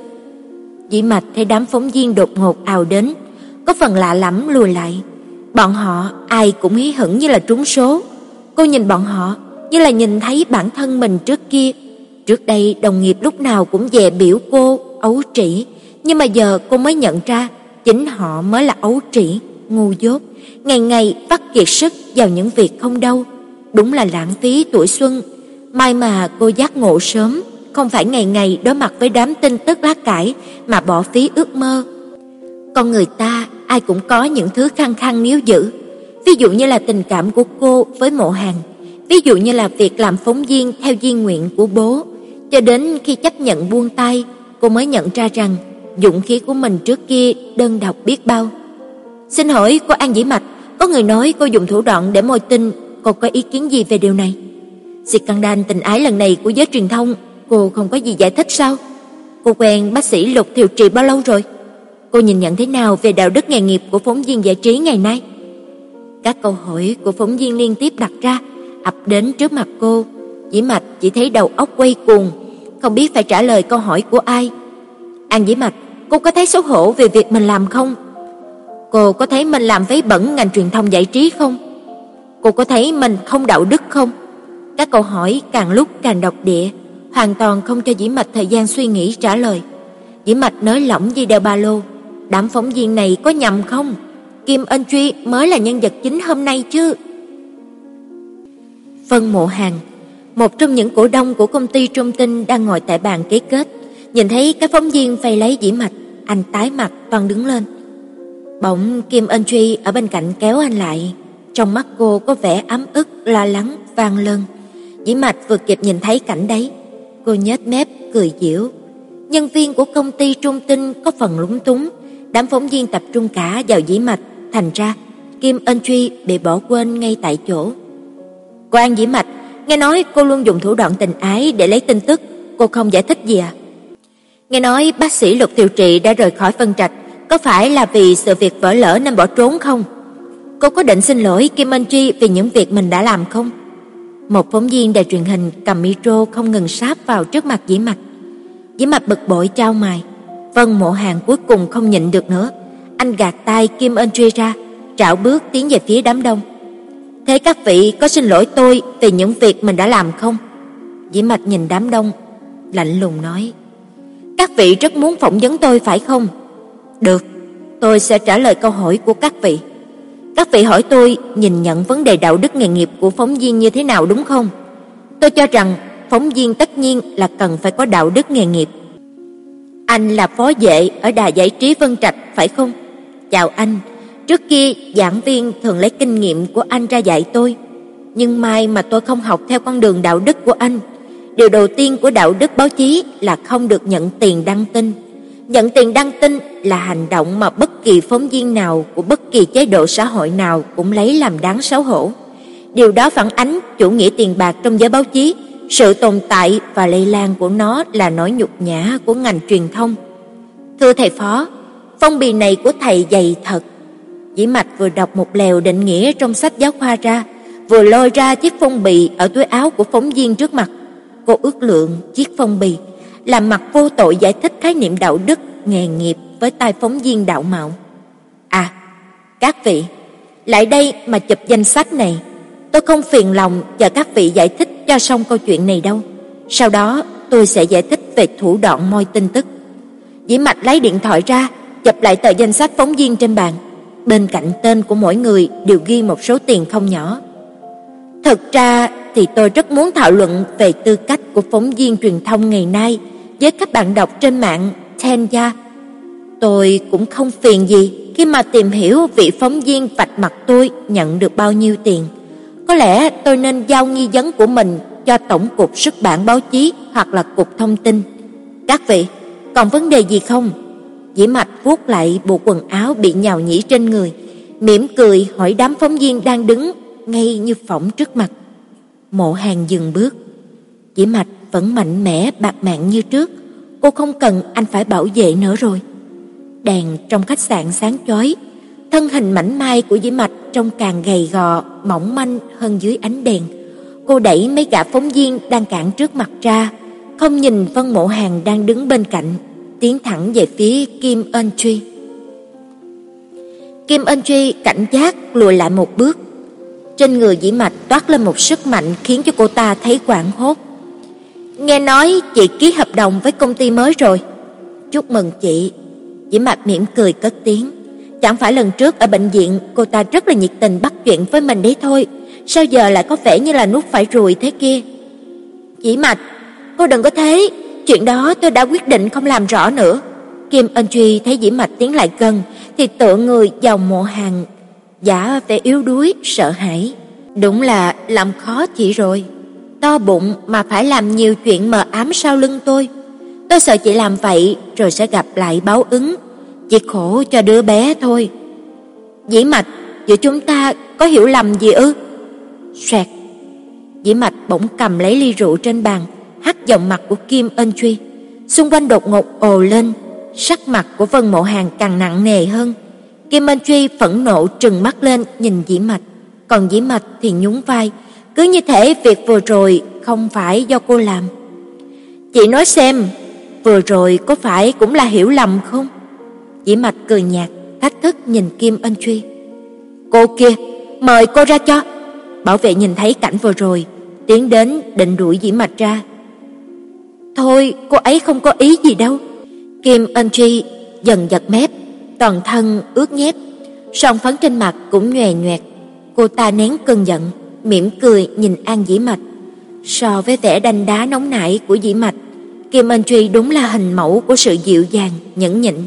Dĩ Mạch thấy đám phóng viên đột ngột ào đến, có phần lạ lẫm lùi lại. Bọn họ ai cũng hí hửng như là trúng số. Cô nhìn bọn họ như là nhìn thấy bản thân mình trước kia. Trước đây đồng nghiệp lúc nào cũng dè biểu cô ấu trĩ, nhưng mà giờ cô mới nhận ra chính họ mới là ấu trĩ, ngu dốt, ngày ngày vắt kiệt sức vào những việc không đâu. Đúng là lãng phí tuổi xuân. May mà cô giác ngộ sớm, không phải ngày ngày đối mặt với đám tin tức lá cải mà bỏ phí ước mơ. Con người ta ai cũng có những thứ khăng khăng níu giữ. Ví dụ như là tình cảm của cô với Mộ Hàn, ví dụ như là việc làm phóng viên theo di nguyện của bố. Cho đến khi chấp nhận buông tay, cô mới nhận ra rằng dụng khí của mình trước kia đơn độc biết bao. Xin hỏi cô An Dĩ Mạch, có người nói cô dùng thủ đoạn để moi tin, cô có ý kiến gì về điều này? Scandal tình ái lần này của giới truyền thông, cô không có gì giải thích sao? Cô quen bác sĩ Lục Thiều Trì bao lâu rồi? Cô nhìn nhận thế nào về đạo đức nghề nghiệp của phóng viên giải trí ngày nay? Các câu hỏi của phóng viên liên tiếp đặt ra, ập đến trước mặt cô. Dĩ Mạch chỉ thấy đầu óc quay cuồng, không biết phải trả lời câu hỏi của ai. An Dĩ Mạch, cô có thấy xấu hổ về việc mình làm không? Cô có thấy mình làm vấy bẩn ngành truyền thông giải trí không? Cô có thấy mình không đạo đức không? Các câu hỏi càng lúc càng độc địa, hoàn toàn không cho Dĩ Mạch thời gian suy nghĩ trả lời. Dĩ Mạch nới lỏng dây đeo ba lô. Đám phóng viên này có nhầm không? Kim Ân Truy mới là nhân vật chính hôm nay chứ. Vân Mộ Hàn, một trong những cổ đông của công ty Trung Tinh, đang ngồi tại bàn ký kết, nhìn thấy các phóng viên vây lấy Dĩ Mạch, anh tái mặt toan đứng lên. Bỗng Kim Ân Truy ở bên cạnh kéo anh lại, trong mắt cô có vẻ ấm ức, lo lắng, vang lên. Dĩ Mạch vừa kịp nhìn thấy cảnh đấy, cô nhếch mép cười giễu. Nhân viên của công ty Trung Tinh có phần lúng túng, đám phóng viên tập trung cả vào Dĩ Mạch, thành ra Kim Ân Truy bị bỏ quên ngay tại chỗ. Cô An Dĩ Mạch, nghe nói cô luôn dùng thủ đoạn tình ái để lấy tin tức, cô không giải thích gì à? Nghe nói bác sĩ Lục Thiều Trị đã rời khỏi Vân Trạch, có phải là vì sự việc vỡ lỡ nên bỏ trốn không? Cô có định xin lỗi Kim Ân Truy vì những việc mình đã làm không? Một phóng viên đài truyền hình cầm micro không ngừng sáp vào trước mặt Dĩ Mạch. Dĩ Mạch bực bội trao mày. Vân Mộ Hàn cuối cùng không nhịn được nữa, anh gạt tay Kim Ân Truy ra, trảo bước tiến về phía đám đông. Thế các vị có xin lỗi tôi vì những việc mình đã làm không? Dĩ Mạch nhìn đám đông, lạnh lùng nói. Các vị rất muốn phỏng vấn tôi phải không? Được, tôi sẽ trả lời câu hỏi của các vị. Các vị hỏi tôi nhìn nhận vấn đề đạo đức nghề nghiệp của phóng viên như thế nào đúng không? Tôi cho rằng phóng viên tất nhiên là cần phải có đạo đức nghề nghiệp. Anh là phó vệ ở đài giải trí Vân Trạch phải không? Chào anh, trước kia giảng viên thường lấy kinh nghiệm của anh ra dạy tôi, nhưng may mà tôi không học theo con đường đạo đức của anh. Điều đầu tiên của đạo đức báo chí là không được nhận tiền đăng tin. Nhận tiền đăng tin là hành động mà bất kỳ phóng viên nào của bất kỳ chế độ xã hội nào cũng lấy làm đáng xấu hổ. Điều đó phản ánh chủ nghĩa tiền bạc trong giới báo chí, sự tồn tại và lây lan của nó là nỗi nhục nhã của ngành truyền thông. Thưa thầy phó, phong bì này của thầy dày thật. Dĩ Mạch vừa đọc một lèo định nghĩa trong sách giáo khoa ra, vừa lôi ra chiếc phong bì ở túi áo của phóng viên trước mặt. Cô ước lượng chiếc phong bì, làm mặt vô tội giải thích khái niệm đạo đức nghề nghiệp với tai phóng viên đạo mạo. À, các vị, lại đây mà chụp danh sách này. Tôi không phiền lòng chờ các vị giải thích cho xong câu chuyện này đâu. Sau đó tôi sẽ giải thích về thủ đoạn moi tin tức. Dĩ Mạch lấy điện thoại ra, chụp lại tờ danh sách phóng viên trên bàn. Bên cạnh tên của mỗi người đều ghi một số tiền không nhỏ. Thực ra thì tôi rất muốn thảo luận về tư cách của phóng viên truyền thông ngày nay với các bạn đọc trên mạng Tenya. Tôi cũng không phiền gì khi mà tìm hiểu vị phóng viên vạch mặt tôi nhận được bao nhiêu tiền. Có lẽ tôi nên giao nghi vấn của mình cho Tổng cục Xuất bản Báo chí hoặc là Cục Thông tin. Các vị, còn vấn đề gì không? Dĩ Mạch vuốt lại bộ quần áo bị nhào nhĩ trên người, mỉm cười hỏi đám phóng viên đang đứng ngay như phỏng trước mặt. Mộ Hàn dừng bước. Dĩ Mạch vẫn mạnh mẽ bạt mạng như trước, cô không cần anh phải bảo vệ nữa rồi. Đèn trong khách sạn sáng chói, thân hình mảnh mai của Dĩ Mạch trông càng gầy gò, mỏng manh hơn dưới ánh đèn. Cô đẩy mấy gã phóng viên đang cản trước mặt ra, không nhìn Vân Mộ Hàn đang đứng bên cạnh, tiến thẳng về phía Kim Ân Truy. Kim Ân Truy cảnh giác lùi lại một bước. Trên người Dĩ Mạch toát lên một sức mạnh khiến cho cô ta thấy hoảng hốt. Nghe nói chị ký hợp đồng với công ty mới rồi. Chúc mừng chị. Dĩ Mạch mỉm cười cất tiếng. Chẳng phải lần trước ở bệnh viện cô ta rất là nhiệt tình bắt chuyện với mình đấy thôi, sao giờ lại có vẻ như là nuốt phải ruồi thế kia? Dĩ Mạch, cô đừng có thế, chuyện đó tôi đã quyết định không làm rõ nữa. Kim Ân Truy thấy Dĩ Mạch tiến lại gần thì tựa người vào Mộ Hàn, giả vẻ yếu đuối sợ hãi. Đúng là làm khó chị rồi. To bụng mà phải làm nhiều chuyện mờ ám sau lưng tôi. Tôi sợ chị làm vậy rồi sẽ gặp lại báo ứng, chỉ khổ cho đứa bé thôi. Dĩ Mạch, giữa chúng ta có hiểu lầm gì ư? Xoẹt. Dĩ Mạch bỗng cầm lấy ly rượu trên bàn, hắt vào mặt của Kim Ân Truy. Xung quanh đột ngột ồ lên, sắc mặt của Vân Mộ Hàn càng nặng nề hơn. Kim Ân Truy phẫn nộ trừng mắt lên nhìn Dĩ Mạch, còn Dĩ Mạch thì nhún vai, cứ như thể việc vừa rồi không phải do cô làm. Chị nói xem, vừa rồi có phải cũng là hiểu lầm không? Dĩ Mạch cười nhạt, thách thức nhìn Kim Ân Truy. Cô kia, mời cô ra cho. Bảo vệ nhìn thấy cảnh vừa rồi, tiến đến định đuổi Dĩ Mạch ra. Thôi, cô ấy không có ý gì đâu. Kim Ân Truy dần giật mép, toàn thân ướt nhép, son phấn trên mặt cũng nhòe nhoẹt. Cô ta nén cơn giận, mỉm cười nhìn An Dĩ Mạch. So với vẻ đanh đá nóng nảy của Dĩ Mạch, Kim Ân Truy đúng là hình mẫu của sự dịu dàng, nhẫn nhịn.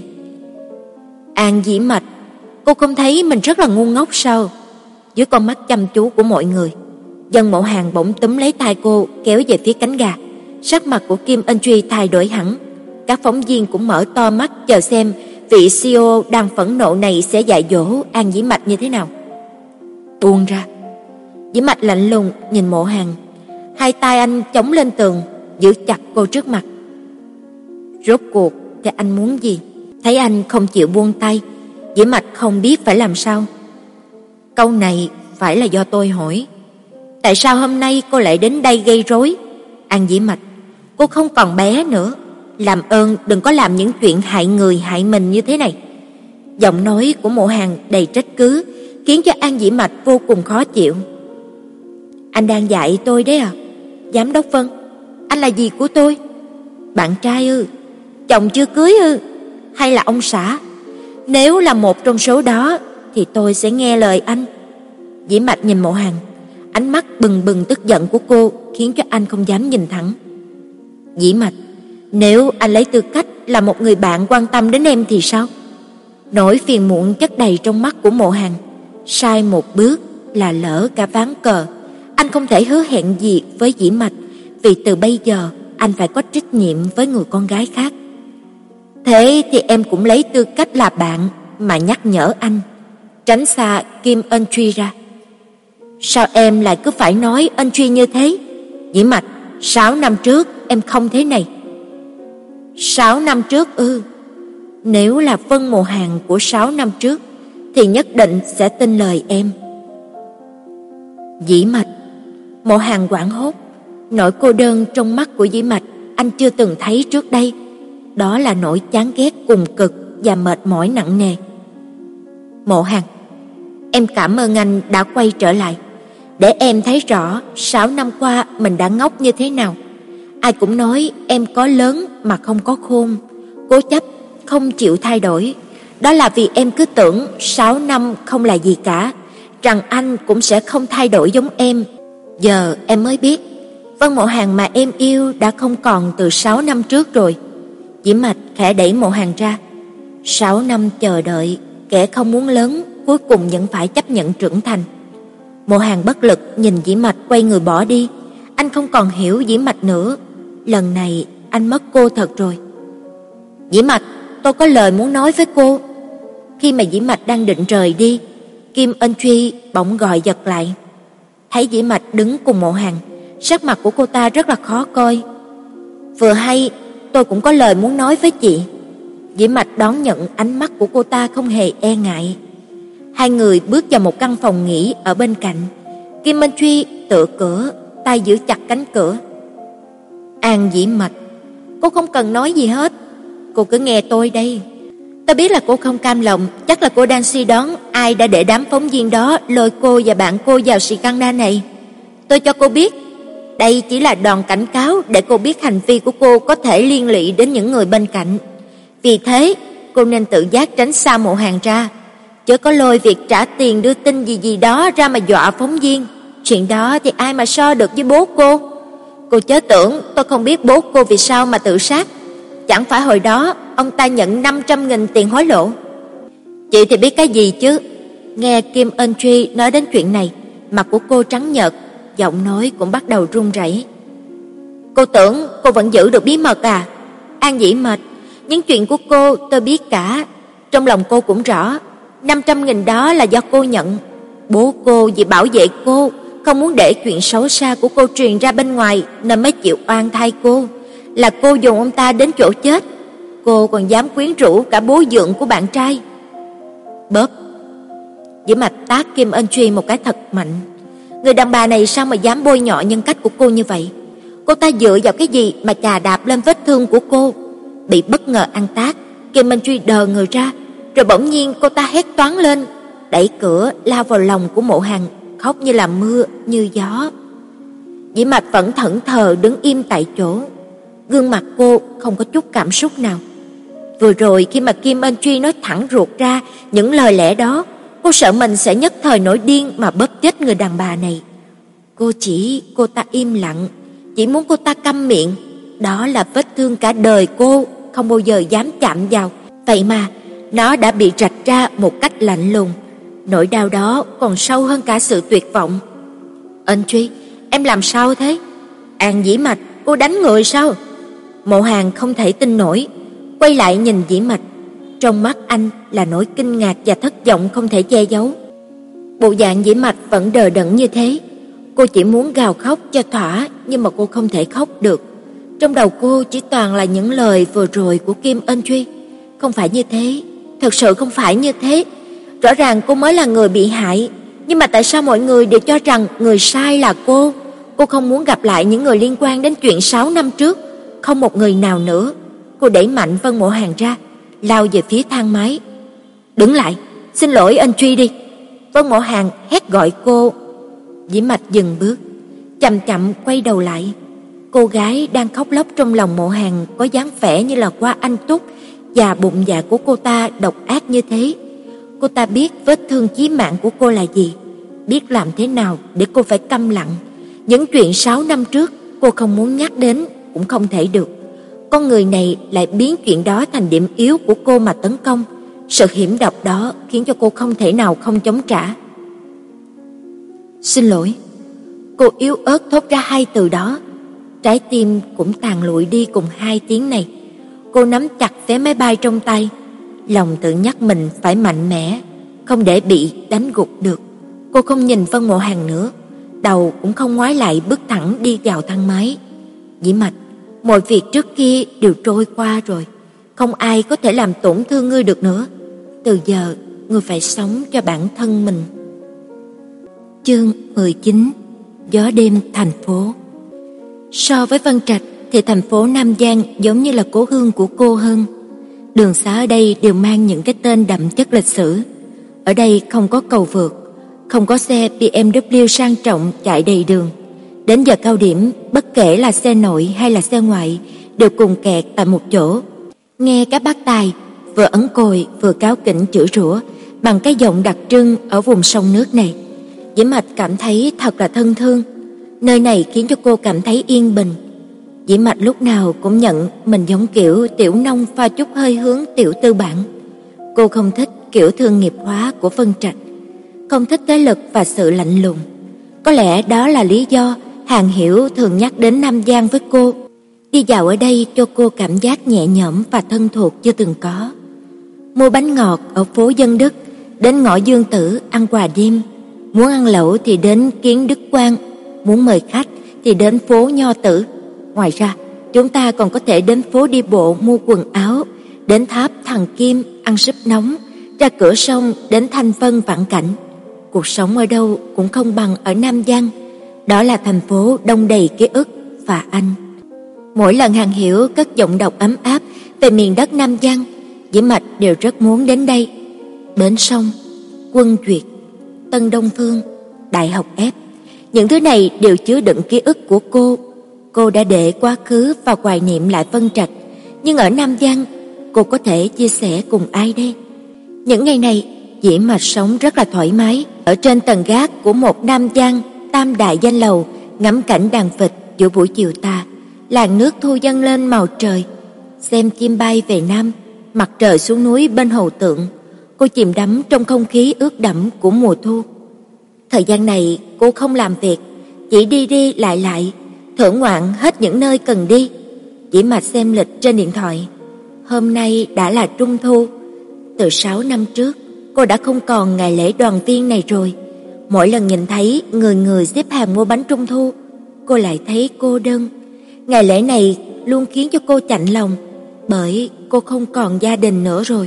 An Dĩ Mạch, cô không thấy mình rất là ngu ngốc sao? Dưới con mắt chăm chú của mọi người, Vân Mộ Hàn bỗng túm lấy tay cô kéo về phía cánh gà. Sắc mặt của Kim Ân Truy thay đổi hẳn. Các phóng viên cũng mở to mắt chờ xem vị xê e ô đang phẫn nộ này sẽ dạy dỗ An Dĩ Mạch như thế nào. Buông ra. Dĩ Mạch lạnh lùng nhìn Mộ Hàn, hai tay anh chống lên tường, giữ chặt cô trước mặt. Rốt cuộc thì anh muốn gì? Thấy anh không chịu buông tay, Dĩ Mạch không biết phải làm sao. Câu này phải là do tôi hỏi. Tại sao hôm nay cô lại đến đây gây rối? An Dĩ Mạch, cô không còn bé nữa, làm ơn đừng có làm những chuyện hại người hại mình như thế này. Giọng nói của Mộ Hàn đầy trách cứ, khiến cho An Dĩ Mạch vô cùng khó chịu. Anh đang dạy tôi đấy à? Giám đốc Vân, anh là gì của tôi? Bạn trai ư? Chồng chưa cưới ư? Hay là ông xã? Nếu là một trong số đó thì tôi sẽ nghe lời anh. Dĩ Mạch nhìn Mộ Hàn, ánh mắt bừng bừng tức giận của cô khiến cho anh không dám nhìn thẳng. Dĩ Mạch, nếu anh lấy tư cách là một người bạn quan tâm đến em thì sao? Nỗi phiền muộn chất đầy trong mắt của Mộ Hàn. Sai một bước là lỡ cả ván cờ. Anh không thể hứa hẹn gì với Dĩ Mạch, vì từ bây giờ anh phải có trách nhiệm với người con gái khác. Thế thì em cũng lấy tư cách là bạn mà nhắc nhở anh, tránh xa Kim Ân Truy ra. Sao em lại cứ phải nói Ân Truy như thế? Dĩ Mạch, sáu năm trước em không thế này. Sáu năm trước ư? Nếu là Vân Mộ Hàn của sáu năm trước thì nhất định sẽ tin lời em. Dĩ Mạch. Mộ Hàn hoảng hốt. Nỗi cô đơn trong mắt của Dĩ Mạch anh chưa từng thấy trước đây. Đó là nỗi chán ghét cùng cực và mệt mỏi nặng nề. Mộ Hàn, em cảm ơn anh đã quay trở lại, để em thấy rõ sáu năm qua mình đã ngốc như thế nào. Ai cũng nói em có lớn mà không có khôn, cố chấp, không chịu thay đổi. Đó là vì em cứ tưởng sáu năm không là gì cả, rằng anh cũng sẽ không thay đổi giống em. Giờ em mới biết, Vân Mộ Hàn mà em yêu đã không còn từ sáu năm trước rồi. Dĩ Mạch khẽ đẩy Mộ Hàn ra. Sáu năm chờ đợi, kẻ không muốn lớn cuối cùng vẫn phải chấp nhận trưởng thành. Mộ Hàn bất lực nhìn Dĩ Mạch quay người bỏ đi. Anh không còn hiểu Dĩ Mạch nữa. Lần này anh mất cô thật rồi. Dĩ Mạch, tôi có lời muốn nói với cô. Khi mà Dĩ Mạch đang định rời đi, Kim Ân Truy bỗng gọi giật lại. Thấy Dĩ Mạch đứng cùng Mộ Hàn, sắc mặt của cô ta rất là khó coi. Vừa hay tôi cũng có lời muốn nói với chị. Dĩ Mạch đón nhận ánh mắt của cô ta không hề e ngại. Hai người bước vào một căn phòng nghỉ ở bên cạnh. Kim Ân Truy tựa cửa, tay giữ chặt cánh cửa. An Dĩ Mạch, cô không cần nói gì hết, cô cứ nghe tôi đây. Tôi biết là cô không cam lòng, chắc là cô đang suy đoán ai đã để đám phóng viên đó lôi cô và bạn cô vào scandal này. Tôi cho cô biết, đây chỉ là đòn cảnh cáo để cô biết hành vi của cô có thể liên lụy đến những người bên cạnh. Vì thế, cô nên tự giác tránh xa Mộ Hàn ra, chớ có lôi việc trả tiền đưa tin gì gì đó ra mà dọa phóng viên. Chuyện đó thì ai mà so được với bố cô. Cô chớ tưởng tôi không biết bố cô vì sao mà tự sát. Chẳng phải hồi đó ông ta nhận năm trăm nghìn tiền hối lộ. Chị thì biết cái gì chứ? Nghe Kim Ân Truy nói đến chuyện này, mặt của cô trắng nhợt, giọng nói cũng bắt đầu run rẩy. Cô tưởng cô vẫn giữ được bí mật à? An Dĩ Mạch, những chuyện của cô tôi biết cả, trong lòng cô cũng rõ. năm trăm nghìn đó là do cô nhận. Bố cô vì bảo vệ cô, không muốn để chuyện xấu xa của cô truyền ra bên ngoài nên mới chịu oan thay cô. Là cô dồn ông ta đến chỗ chết. Cô còn dám quyến rũ cả bố dượng của bạn trai. Bóp. Dĩ Mạch tát Kim Ân Truy một cái thật mạnh. Người đàn bà này sao mà dám bôi nhọ nhân cách của cô như vậy? Cô ta dựa vào cái gì mà chà đạp lên vết thương của cô? Bị bất ngờ ăn tát, Kim Ân Truy đờ người ra, rồi bỗng nhiên cô ta hét toáng lên, đẩy cửa lao vào lòng của Mộ Hàn, khóc như là mưa như gió. Dĩ Mạch vẫn thẫn thờ đứng im tại chỗ, gương mặt cô không có chút cảm xúc nào. Vừa rồi khi mà Kim Ân Truy nói thẳng ruột ra những lời lẽ đó, cô sợ mình sẽ nhất thời nổi điên mà bóp chết người đàn bà này. Cô chỉ cô ta im lặng, chỉ muốn cô ta câm miệng. Đó là vết thương cả đời cô không bao giờ dám chạm vào. Vậy mà nó đã bị rạch ra một cách lạnh lùng. Nỗi đau đó còn sâu hơn cả sự tuyệt vọng. Ân Truy, em làm sao thế? An Dĩ Mạch, cô đánh người sao? Mộ Hàn không thể tin nổi, quay lại nhìn Dĩ Mạch. Trong mắt anh là nỗi kinh ngạc và thất vọng không thể che giấu. Bộ dạng Dĩ Mạch vẫn đờ đẫn như thế. Cô chỉ muốn gào khóc cho thỏa, nhưng mà cô không thể khóc được. Trong đầu cô chỉ toàn là những lời vừa rồi của Kim Ân Truy. Không phải như thế, thật sự không phải như thế. Rõ ràng cô mới là người bị hại, nhưng mà tại sao mọi người đều cho rằng người sai là cô? Cô không muốn gặp lại những người liên quan đến chuyện sáu năm trước, không một người nào nữa. Cô đẩy mạnh Vân Mộ Hàn ra, lao về phía thang máy. Đứng lại, xin lỗi anh Truy đi. Vân Mộ Hàn hét gọi cô. Dĩ Mạch dừng bước, chậm chậm quay đầu lại. Cô gái đang khóc lóc trong lòng Mộ Hàn có dáng vẻ như là qua anh túc, và bụng dạ của cô ta độc ác như thế. Cô ta biết vết thương chí mạng của cô là gì, biết làm thế nào để cô phải câm lặng. Những chuyện sáu năm trước cô không muốn nhắc đến cũng không thể được. Con người này lại biến chuyện đó thành điểm yếu của cô mà tấn công. Sự hiểm độc đó khiến cho cô không thể nào không chống trả. Xin lỗi. Cô yếu ớt thốt ra hai từ đó. Trái tim cũng tàn lụi đi cùng hai tiếng này. Cô nắm chặt vé máy bay trong tay, lòng tự nhắc mình phải mạnh mẽ, không để bị đánh gục được. Cô không nhìn Vân Mộ Hàn nữa, đầu cũng không ngoái lại, bước thẳng đi vào thang máy. Dĩ Mạch, mọi việc trước kia đều trôi qua rồi, không ai có thể làm tổn thương ngươi được nữa. Từ giờ, ngươi phải sống cho bản thân mình. Chương mười chín. Gió đêm thành phố. So với Vân Trạch thì thành phố Nam Giang giống như là cố hương của cô hơn. Đường xá ở đây đều mang những cái tên đậm chất lịch sử. Ở đây không có cầu vượt, không có xe bê em vê sang trọng chạy đầy đường. Đến giờ cao điểm, bất kể là xe nội hay là xe ngoại đều cùng kẹt tại một chỗ. Nghe các bác tài vừa ấn còi vừa cáu kỉnh chửi rủa bằng cái giọng đặc trưng ở vùng sông nước này. Dĩ Mạch cảm thấy thật là thân thương. Nơi này khiến cho cô cảm thấy yên bình. Dĩ Mạch lúc nào cũng nhận mình giống kiểu tiểu nông pha chút hơi hướng tiểu tư bản. Cô không thích kiểu thương nghiệp hóa của Vân Trạch, không thích thế lực và sự lạnh lùng. Có lẽ đó là lý do Hàn Hiểu thường nhắc đến Nam Giang với cô. Đi dạo ở đây cho cô cảm giác nhẹ nhõm và thân thuộc chưa từng có. Mua bánh ngọt ở phố Dân Đức, đến ngõ Dương Tử ăn quà đêm. Muốn ăn lẩu thì đến Kiến Đức Quang, muốn mời khách thì đến phố Nho Tử. Ngoài ra, chúng ta còn có thể đến phố đi bộ mua quần áo, đến tháp Thần Kim ăn súp nóng, ra cửa sông đến Thanh Vân vãn cảnh. Cuộc sống ở đâu cũng không bằng ở Nam Giang. Đó là thành phố đông đầy ký ức và anh. Mỗi lần Hàn Hiểu cất giọng đọc ấm áp về miền đất Nam Giang, Dĩ Mạch đều rất muốn đến đây. Bến sông, Quân Duyệt, Tân Đông Phương, Đại học F, những thứ này đều chứa đựng ký ức của cô. Cô đã để quá khứ và hoài niệm lại Vân Trạch, nhưng ở Nam Giang, cô có thể chia sẻ cùng ai đây? Những ngày này, Dĩ Mạch sống rất là thoải mái, ở trên tầng gác của một Nam Giang tam đại danh lầu, ngắm cảnh đàn vịt giữa buổi chiều tà, làn nước thu dâng lên màu trời, xem chim bay về Nam, mặt trời xuống núi bên hồ Tượng. Cô chìm đắm trong không khí ướt đẫm của mùa thu. Thời gian này cô không làm việc, chỉ đi đi lại lại, thưởng ngoạn hết những nơi cần đi. Dĩ Mạch xem lịch trên điện thoại. Hôm nay đã là Trung thu. Từ sáu năm trước, cô đã không còn ngày lễ đoàn viên này rồi. Mỗi lần nhìn thấy người người xếp hàng mua bánh trung thu, cô lại thấy cô đơn. Ngày lễ này luôn khiến cho cô chạnh lòng, bởi cô không còn gia đình nữa rồi.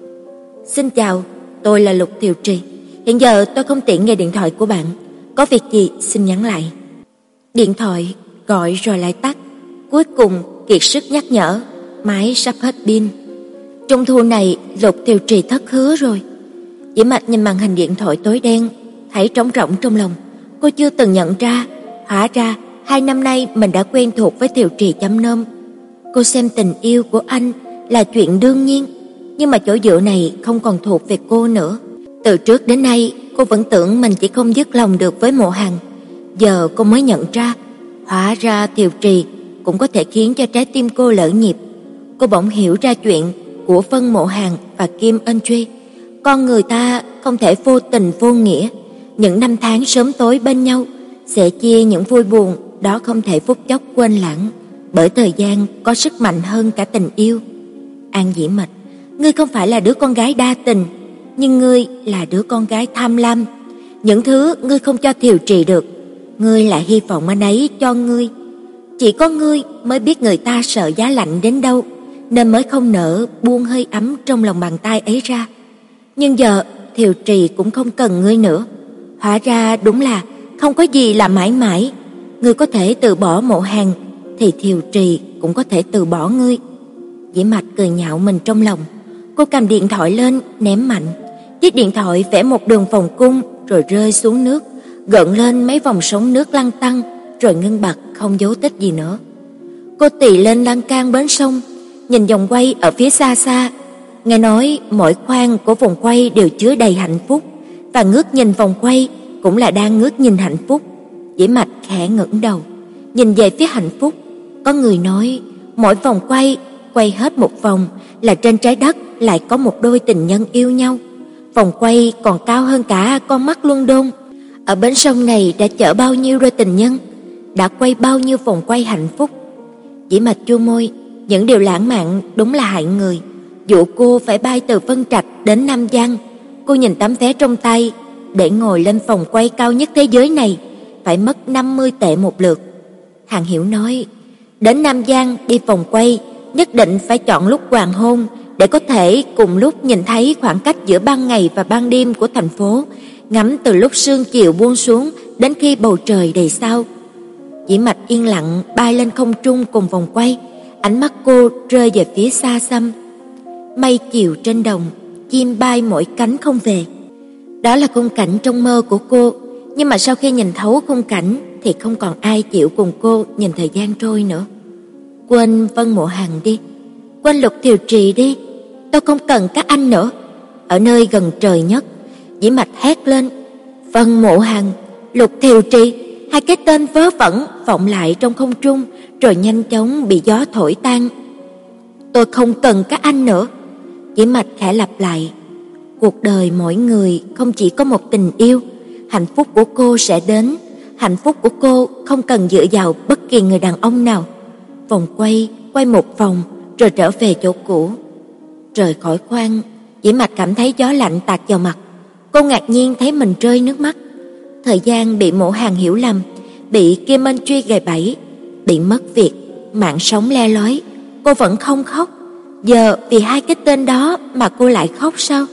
Xin chào, tôi là Lục Thiều Trì. Hiện giờ tôi không tiện nghe điện thoại của bạn. Có việc gì xin nhắn lại. Điện thoại gọi rồi lại tắt. Cuối cùng kiệt sức nhắc nhở, máy sắp hết pin. Trung thu này Lục Thiều Trì thất hứa rồi. Dĩ Mạch nhìn màn hình điện thoại tối đen, thấy trống rỗng trong lòng. Cô chưa từng nhận ra, hóa ra hai năm nay mình đã quen thuộc với Thiều Trì chấm nôm. Cô xem tình yêu của anh là chuyện đương nhiên, nhưng mà chỗ dựa này không còn thuộc về cô nữa. Từ trước đến nay, cô vẫn tưởng mình chỉ không dứt lòng được với Mộ Hằng. Giờ cô mới nhận ra, hóa ra Thiều Trì cũng có thể khiến cho trái tim cô lỡ nhịp. Cô bỗng hiểu ra chuyện của Vân Mộ Hằng và Kim Ân Truy. Con người ta không thể vô tình vô nghĩa. Những năm tháng sớm tối bên nhau, sẽ chia những vui buồn, đó không thể phút chốc quên lãng, bởi thời gian có sức mạnh hơn cả tình yêu. An Dĩ Mạch, ngươi không phải là đứa con gái đa tình, nhưng ngươi là đứa con gái tham lam. Những thứ ngươi không cho Thiều Trì được, ngươi lại hy vọng anh ấy cho ngươi. Chỉ có ngươi mới biết người ta sợ giá lạnh đến đâu, nên mới không nỡ buông hơi ấm trong lòng bàn tay ấy ra. Nhưng giờ Thiều Trì cũng không cần ngươi nữa. Hóa ra đúng là không có gì là mãi mãi. Ngươi có thể từ bỏ Mộ Hằng, thì Thiều Trì cũng có thể từ bỏ ngươi. Dĩ Mạch cười nhạo mình trong lòng. Cô cầm điện thoại lên ném mạnh. Chiếc điện thoại vẽ một đường vòng cung rồi rơi xuống nước, gợn lên mấy vòng sóng nước lăn tăn, rồi ngưng bặt không dấu tích gì nữa. Cô tì lên lan can bến sông, nhìn vòng quay ở phía xa xa. Nghe nói mỗi khoang của vòng quay đều chứa đầy hạnh phúc, và ngước nhìn vòng quay cũng là đang ngước nhìn hạnh phúc. Dĩ Mạch khẽ ngẩng đầu, nhìn về phía hạnh phúc. Có người nói, mỗi vòng quay quay hết một vòng là trên trái đất lại có một đôi tình nhân yêu nhau. Vòng quay còn cao hơn cả con mắt Luân Đôn. Ở bến sông này đã chở bao nhiêu đôi tình nhân, đã quay bao nhiêu vòng quay hạnh phúc. Dĩ Mạch chu môi, những điều lãng mạn đúng là hại người. Dụ cô phải bay từ Vân Trạch đến Nam Giang. Cô nhìn tấm vé trong tay, để ngồi lên vòng quay cao nhất thế giới này phải mất năm mươi tệ một lượt. Hàng Hiểu nói, đến Nam Giang đi vòng quay nhất định phải chọn lúc hoàng hôn, để có thể cùng lúc nhìn thấy khoảng cách giữa ban ngày và ban đêm của thành phố, ngắm từ lúc sương chiều buông xuống đến khi bầu trời đầy sao. Dĩ Mạch yên lặng bay lên không trung cùng vòng quay, ánh mắt cô rơi về phía xa xăm. Mây chiều trên đồng, chim bay mỗi cánh không về. Đó là khung cảnh trong mơ của cô, nhưng mà sau khi nhìn thấu khung cảnh thì không còn ai chịu cùng cô nhìn thời gian trôi nữa. Quên Vân Mộ Hằng đi, quên Lục Thiều Trì đi, tôi không cần các anh nữa. Ở nơi gần trời nhất, Dĩ Mạch hét lên. Vân Mộ Hằng, Lục Thiều Trì, hai cái tên vớ vẩn vọng lại trong không trung, rồi nhanh chóng bị gió thổi tan. Tôi không cần các anh nữa. Dĩ Mạch khẽ lặp lại. Cuộc đời mỗi người không chỉ có một tình yêu. Hạnh phúc của cô sẽ đến. Hạnh phúc của cô không cần dựa vào bất kỳ người đàn ông nào. Vòng quay, quay một vòng, rồi trở về chỗ cũ. Rời khỏi khoang, Dĩ Mạch cảm thấy gió lạnh tạt vào mặt. Cô ngạc nhiên thấy mình rơi nước mắt. Thời gian bị Mộ Hằng hiểu lầm, bị Kim Ân Truy gài bẫy, bị mất việc, mạng sống le lói. Cô vẫn không khóc. Giờ vì hai cái tên đó mà cô lại khóc sao?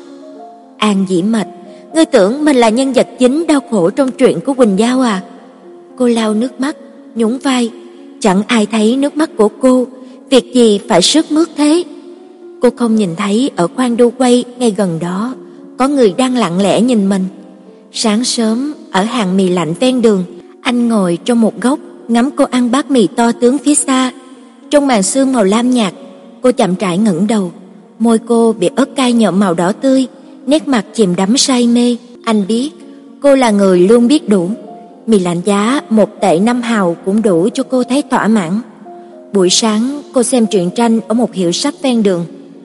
An Dĩ Mạch, ngươi tưởng mình là nhân vật chính đau khổ trong truyện của Quỳnh Giao à? Cô lau nước mắt, nhún vai. Chẳng ai thấy nước mắt của cô, việc gì phải sướt mướt thế? Cô không nhìn thấy ở khoang đu quay ngay gần đó có người đang lặng lẽ nhìn mình. Sáng sớm ở hàng mì lạnh ven đường, anh ngồi trong một góc ngắm cô ăn bát mì to tướng phía xa. Trong màn sương màu lam nhạt, cô chậm rãi ngẩng đầu, môi cô bị ớt cay nhuộm màu đỏ tươi, nét mặt chìm đắm say mê. Anh biết cô là người luôn biết đủ. Mì lạnh giá một tệ năm hào cũng đủ cho cô thấy thỏa mãn. Buổi sáng cô xem truyện tranh ở một hiệu sách ven đường,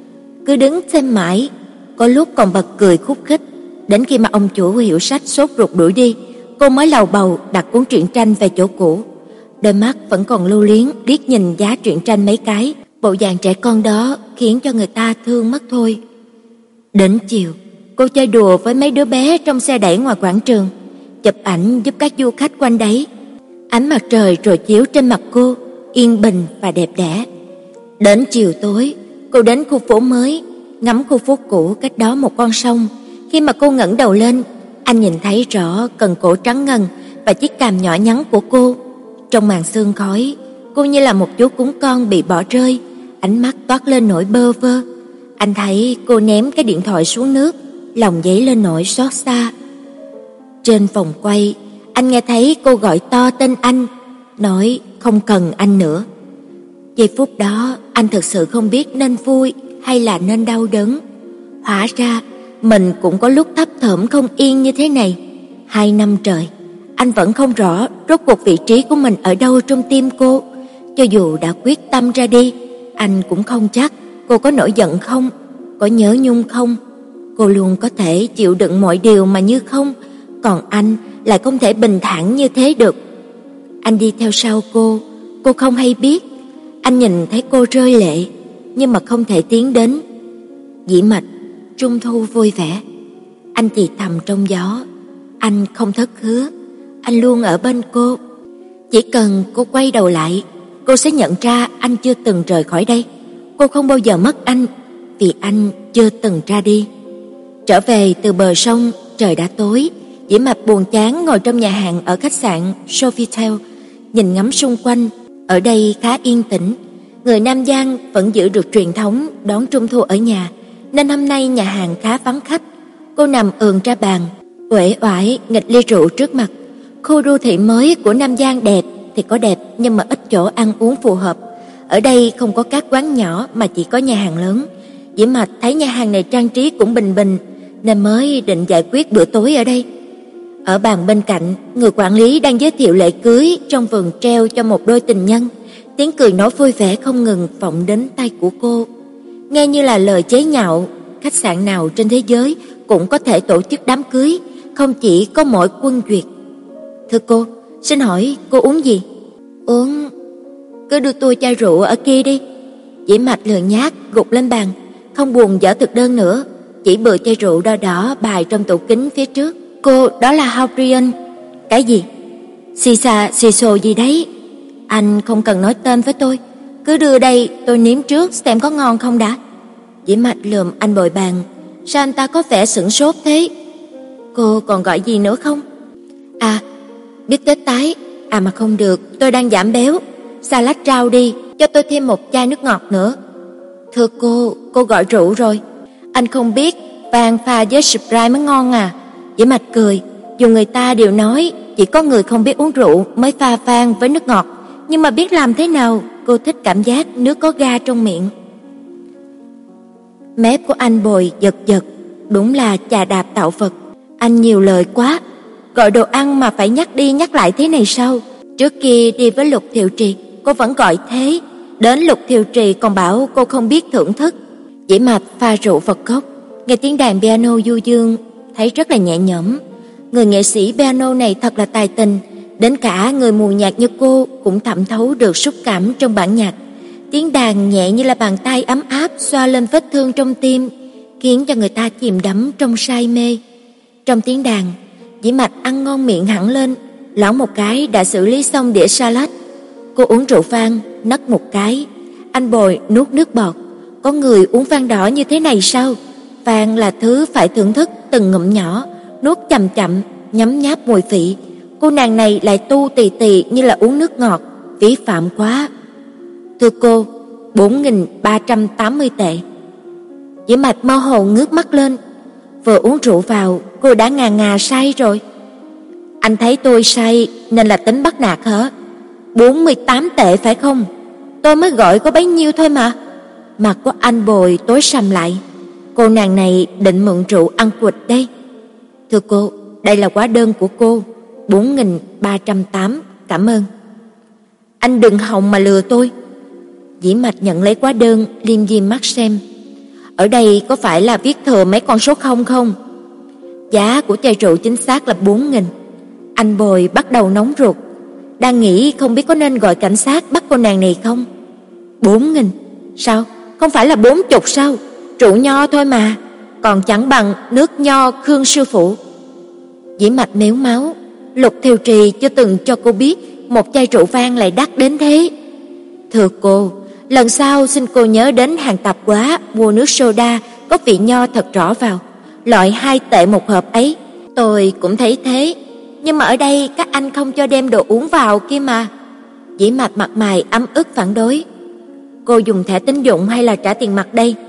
cứ đứng xem mãi, có lúc còn bật cười khúc khích. Đến khi mà ông chủ của hiệu sách sốt ruột đuổi đi, cô mới lầu bầu đặt cuốn truyện tranh về chỗ cũ. Đôi mắt vẫn còn lưu luyến liếc nhìn giá truyện tranh mấy cái. Bộ dạng trẻ con đó khiến cho người ta thương mất thôi. Đến chiều, cô chơi đùa với mấy đứa bé trong xe đẩy ngoài quảng trường, chụp ảnh giúp các du khách quanh đấy. Ánh mặt trời rồi chiếu trên mặt cô, yên bình và đẹp đẽ. Đến chiều tối, cô đến khu phố mới, ngắm khu phố cũ cách đó một con sông. Khi mà cô ngẩng đầu lên, anh nhìn thấy rõ cần cổ trắng ngần và chiếc cằm nhỏ nhắn của cô. Trong màn sương khói, cô như là một chú cún con bị bỏ rơi, ánh mắt toát lên nỗi bơ vơ. Anh thấy cô ném cái điện thoại xuống nước, lòng dấy lên nỗi xót xa. Trên phòng quay, anh nghe thấy cô gọi to tên anh, nói không cần anh nữa. Giây phút đó, anh thực sự không biết nên vui hay là nên đau đớn. Hóa ra, mình cũng có lúc thấp thỏm không yên như thế này. Hai năm trời, anh vẫn không rõ rốt cuộc vị trí của mình ở đâu trong tim cô. Cho dù đã quyết tâm ra đi, anh cũng không chắc cô có nổi giận không, có nhớ nhung không. Cô luôn có thể chịu đựng mọi điều mà như không, còn anh lại không thể bình thản như thế được. Anh đi theo sau cô, cô không hay biết. Anh nhìn thấy cô rơi lệ, nhưng mà không thể tiến đến. Dĩ Mạch, Trung thu vui vẻ. Anh thì thầm trong gió. Anh không thất hứa, anh luôn ở bên cô. Chỉ cần cô quay đầu lại, cô sẽ nhận ra anh chưa từng rời khỏi đây. Cô không bao giờ mất anh, vì anh chưa từng ra đi. Trở về từ bờ sông, trời đã tối. Dĩ Mạch buồn chán ngồi trong nhà hàng ở khách sạn Sofitel, nhìn ngắm xung quanh. Ở đây khá yên tĩnh. Người Nam Giang vẫn giữ được truyền thống đón Trung thu ở nhà, nên hôm nay nhà hàng khá vắng khách. Cô nằm ườn ra bàn, uể oải nghịch ly rượu trước mặt. Khu đô thị mới của Nam Giang đẹp thì có đẹp, nhưng mà ít chỗ ăn uống phù hợp. Ở đây không có các quán nhỏ mà chỉ có nhà hàng lớn. Dĩ Mạch thấy nhà hàng này trang trí cũng bình bình, nên mới định giải quyết bữa tối ở đây. Ở bàn bên cạnh, người quản lý đang giới thiệu lễ cưới trong vườn treo cho một đôi tình nhân. Tiếng cười nói vui vẻ không ngừng vọng đến tai của cô. Nghe như là lời chế nhạo, khách sạn nào trên thế giới cũng có thể tổ chức đám cưới, không chỉ có mỗi Quân Duyệt. Thưa cô, xin hỏi cô uống gì? Uống... Cứ đưa tôi chai rượu ở kia đi. Dĩ Mạch lười nhác gục lên bàn, không buồn dở thực đơn nữa, chỉ bừa chai rượu đỏ đỏ bài trong tủ kính phía trước. Cô, đó là Hadrian. Cái gì? Sisa, siso gì đấy? Anh không cần nói tên với tôi, cứ đưa đây tôi nếm trước xem có ngon không đã. Dĩ Mạch lườm anh bồi bàn. Sao anh ta có vẻ sửng sốt thế? Cô còn gọi gì nữa không? À, biết tết tái. À mà không được, tôi đang giảm béo. Salad rau đi, cho tôi thêm một chai nước ngọt nữa. Thưa cô, cô gọi rượu rồi. Anh không biết vang pha với Sprite mới ngon à? Dĩ Mạch cười, dù người ta đều nói chỉ có người không biết uống rượu mới pha vang với nước ngọt, nhưng mà biết làm thế nào, cô thích cảm giác nước có ga trong miệng. Mép của anh bồi giật giật, đúng là chà đạp tạo Phật. Anh nhiều lời quá, gọi đồ ăn mà phải nhắc đi nhắc lại thế này sao? Trước kia đi với Lục Thiệu Trì, cô vẫn gọi thế. Đến Lục Thiệu Trì còn bảo cô không biết thưởng thức. Dĩ Mạch pha rượu Phật cốc, nghe tiếng đàn piano du dương, thấy rất là nhẹ nhõm. Người nghệ sĩ piano này thật là tài tình, đến cả người mù nhạc như cô cũng thẩm thấu được xúc cảm trong bản nhạc. Tiếng đàn nhẹ như là bàn tay ấm áp xoa lên vết thương trong tim, khiến cho người ta chìm đắm trong say mê. Trong tiếng đàn, Dĩ Mạch ăn ngon miệng hẳn lên, loảng một cái đã xử lý xong đĩa salad. Cô uống rượu vang, nấc một cái. Anh bồi nuốt nước bọt. Có người uống vang đỏ như thế này sao? Vang là thứ phải thưởng thức từng ngụm nhỏ, nuốt chậm chậm, nhấm nháp mùi vị. Cô nàng này lại tu tì tì như là uống nước ngọt, phí phạm quá. Thưa cô, bốn nghìn ba trăm tám mươi tệ. Dĩ Mạch mơ hồ ngước mắt lên. Vừa uống rượu vào, cô đã ngà ngà say rồi. Anh thấy tôi say nên là tính bắt nạt hả? bốn mươi tám tệ phải không? Tôi mới gọi có bấy nhiêu thôi mà. Mặt của anh bồi tối sầm lại. Cô nàng này định mượn rượu ăn quỵt đây. Thưa cô, đây là hóa đơn của cô, bốn nghìn ba trăm tám, cảm ơn. Anh đừng hòng mà lừa tôi. Dĩ Mạch nhận lấy hóa đơn, liêm diêm mắt xem. Ở đây có phải là viết thừa mấy con số không không? Giá của chai rượu chính xác là bốn nghìn. Anh bồi bắt đầu nóng ruột, đang nghĩ không biết có nên gọi cảnh sát bắt cô nàng này không. Bốn nghìn? Sao? Không phải là bốn chục sao? Rượu nho thôi mà. còn chẳng bằng nước nho Khương sư phụ. Dĩ Mạch mếu máu, Lục Thiều Trì chưa từng cho cô biết một chai rượu vang lại đắt đến thế. Thưa cô, lần sau xin cô nhớ đến hàng tạp hóa mua nước soda có vị nho thật rõ vào, loại hai tệ một hộp ấy. Tôi cũng thấy thế, nhưng mà ở đây các anh không cho đem đồ uống vào kia mà. Dĩ Mạch mặt mày ấm ức phản đối. Cô dùng thẻ tín dụng hay là trả tiền mặt đây?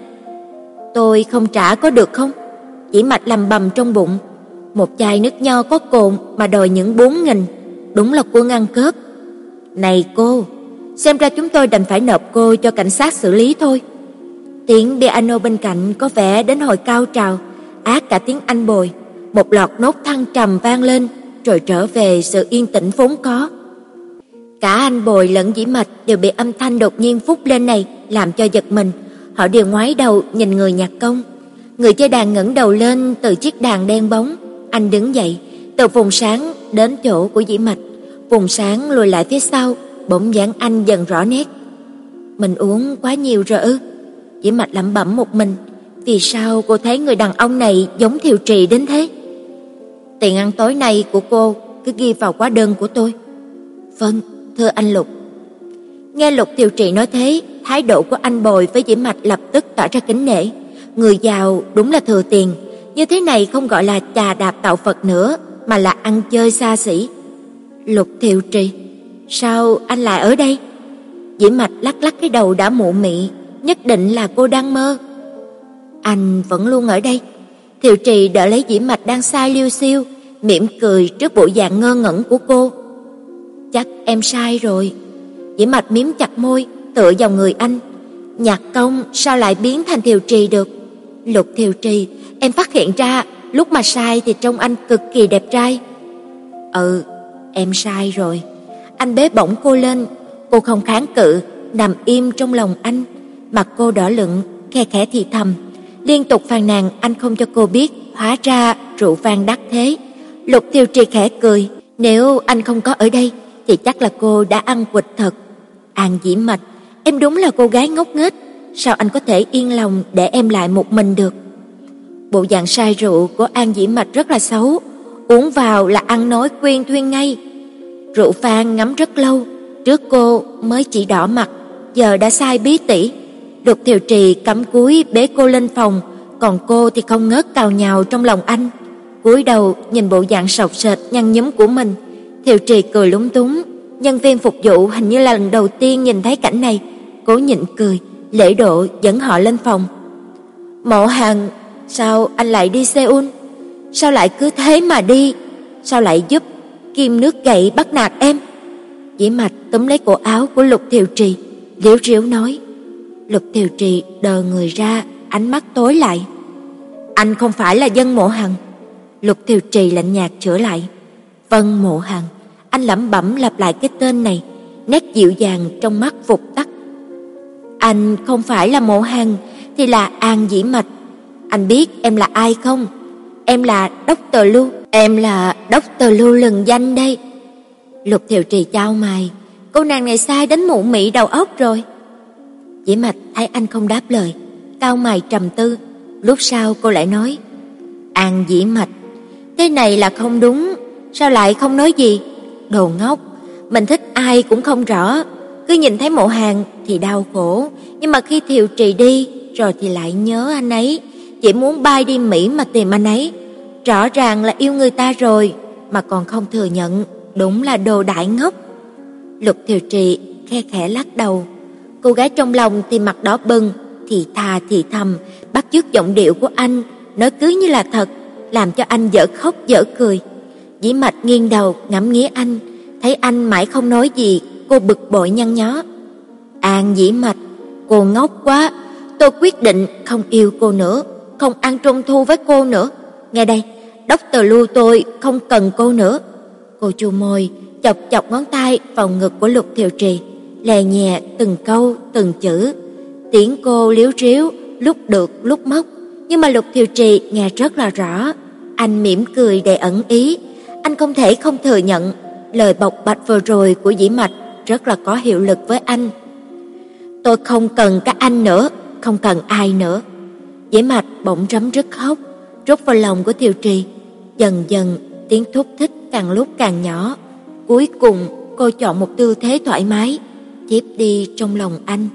Tôi không trả có được không? Dĩ Mạch lầm bầm trong bụng. Một chai nước nho có cồn mà đòi những bốn nghìn, đúng là quân ăn cướp. Này cô, xem ra chúng tôi đành phải nộp cô cho cảnh sát xử lý thôi. Tiếng piano bên cạnh có vẻ đến hồi cao trào, át cả tiếng Anh bồi. Một loạt nốt thăng trầm vang lên, rồi trở về sự yên tĩnh vốn có. Cả anh bồi lẫn Dĩ Mạch đều bị âm thanh đột nhiên phúc lên này làm cho giật mình. Họ đều ngoái đầu nhìn người nhạc công. Người chơi đàn ngẩng đầu lên từ chiếc đàn đen bóng. Anh đứng dậy, từ vùng sáng đến chỗ của Dĩ Mạch. Vùng sáng lùi lại phía sau, bỗng dáng anh dần rõ nét. Mình uống quá nhiều rồi ư? Dĩ Mạch lẩm bẩm một mình. Vì sao cô thấy người đàn ông này giống Thiều Trì đến thế? Tiền ăn tối nay của cô cứ ghi vào hóa đơn của tôi. Vâng, thưa anh Lục. Nghe Lục Thiều Trì nói thế, thái độ của anh bồi với Dĩ Mạch lập tức tỏ ra kính nể. Người giàu đúng là thừa tiền, như thế này không gọi là chà đạp tạo Phật nữa, mà là ăn chơi xa xỉ. Lục Thiều Trì, sao anh lại ở đây? Dĩ Mạch lắc lắc cái đầu đã mụ mị, nhất định là cô đang mơ. Anh vẫn luôn ở đây. Thiều Trì đỡ lấy Dĩ Mạch đang sai liêu xiêu, mỉm cười trước bộ dạng ngơ ngẩn của cô. Chắc em sai rồi. Dĩ Mạch mím chặt môi, tựa vào người anh. Nhạc công sao lại biến thành Thiều Trì được? Lục Thiều Trì, em phát hiện ra lúc mà sai thì trông anh cực kỳ đẹp trai. Ừ, em sai rồi. Anh bế bổng cô lên, cô không kháng cự, nằm im trong lòng anh. Mặt cô đỏ lựng, khe khẽ thì thầm, liên tục phàn nàn anh không cho cô biết, hóa ra rượu vang đắt thế. Lục Thiều Trì khẽ cười, nếu anh không có ở đây thì chắc là cô đã ăn quỵt thật. An Dĩ Mạch, em đúng là cô gái ngốc nghếch, sao anh có thể yên lòng để em lại một mình được? Bộ dạng say rượu của An Dĩ Mạch rất là xấu, uống vào là ăn nói quyên thuyên ngay. Rượu vang ngấm rất lâu, trước cô mới chỉ đỏ mặt, giờ đã sai bí tỉ. Lục Thiều Trì cắm cúi bế cô lên phòng, còn cô thì không ngớt cào nhào trong lòng anh. Cúi đầu nhìn bộ dạng sọc sệt nhăn nhúm của mình, Thiều Trì cười lúng túng. Nhân viên phục vụ hình như là lần đầu tiên nhìn thấy cảnh này, cố nhịn cười, lễ độ dẫn họ lên phòng. Mộ Hàn, sao anh lại đi Seoul? Sao lại cứ thế mà đi? Sao lại giúp kim nước gậy bắt nạt em? Dĩ Mạch túm lấy cổ áo của Lục Thiều Trì, liếu riếu nói. Lục Thiều Trì đờ người ra, ánh mắt tối lại. Anh không phải là Vân Mộ Hằng. Lục Thiều Trì lạnh nhạt chữa lại. Vân Mộ Hằng. Anh lẩm bẩm lặp lại cái tên này, nét dịu dàng trong mắt vụt tắt. Anh không phải là Mộ Hằng thì là An Dĩ Mạch. Anh biết em là ai không? Em là Doctor Lưu. Em là Doctor Lưu lừng danh đây. Lục Thiều Trì chau mày. Cô nàng này sai đến mụ mị đầu óc rồi. Dĩ Mạch thấy anh không đáp lời, cau mày trầm tư. Lúc sau cô lại nói, An Dĩ Mạch, thế này là không đúng. Sao lại không nói gì? Đồ ngốc, mình thích ai cũng không rõ, cứ nhìn thấy Mộ Hàn thì đau khổ, nhưng mà khi Thiều Trì đi rồi thì lại nhớ anh ấy, chỉ muốn bay đi Mỹ mà tìm anh ấy. Rõ ràng là yêu người ta rồi mà còn không thừa nhận, đúng là đồ đại ngốc. Lục Thiều Trì khe khẽ lắc đầu. Cô gái trong lòng thì mặt đỏ bừng, thì thà thì thầm, bắt chước giọng điệu của anh, nói cứ như là thật, làm cho anh dở khóc dở cười. Dĩ Mạch nghiêng đầu ngắm nghía anh, thấy anh mãi không nói gì, cô bực bội nhăn nhó. An Dĩ Mạch, cô ngốc quá, tôi quyết định không yêu cô nữa, không ăn trung thu với cô nữa. Nghe đây, Doctor Lưu tôi không cần cô nữa. Cô chu môi, chọc chọc ngón tay vào ngực của Lục Thiều Trì, lè nhẹ từng câu từng chữ. Tiếng cô líu ríu, lúc được lúc mất, nhưng mà Lục Thiều Trì nghe rất là rõ. Anh mỉm cười đầy ẩn ý. Anh không thể không thừa nhận lời bộc bạch vừa rồi của Dĩ Mạch rất là có hiệu lực với anh. Tôi không cần các anh nữa, không cần ai nữa. Dĩ Mạch bỗng rấm rứt khóc, rút vào lòng của Thiều Trì. Dần dần tiếng thúc thích càng lúc càng nhỏ. Cuối cùng cô chọn một tư thế thoải mái, thiếp đi trong lòng anh.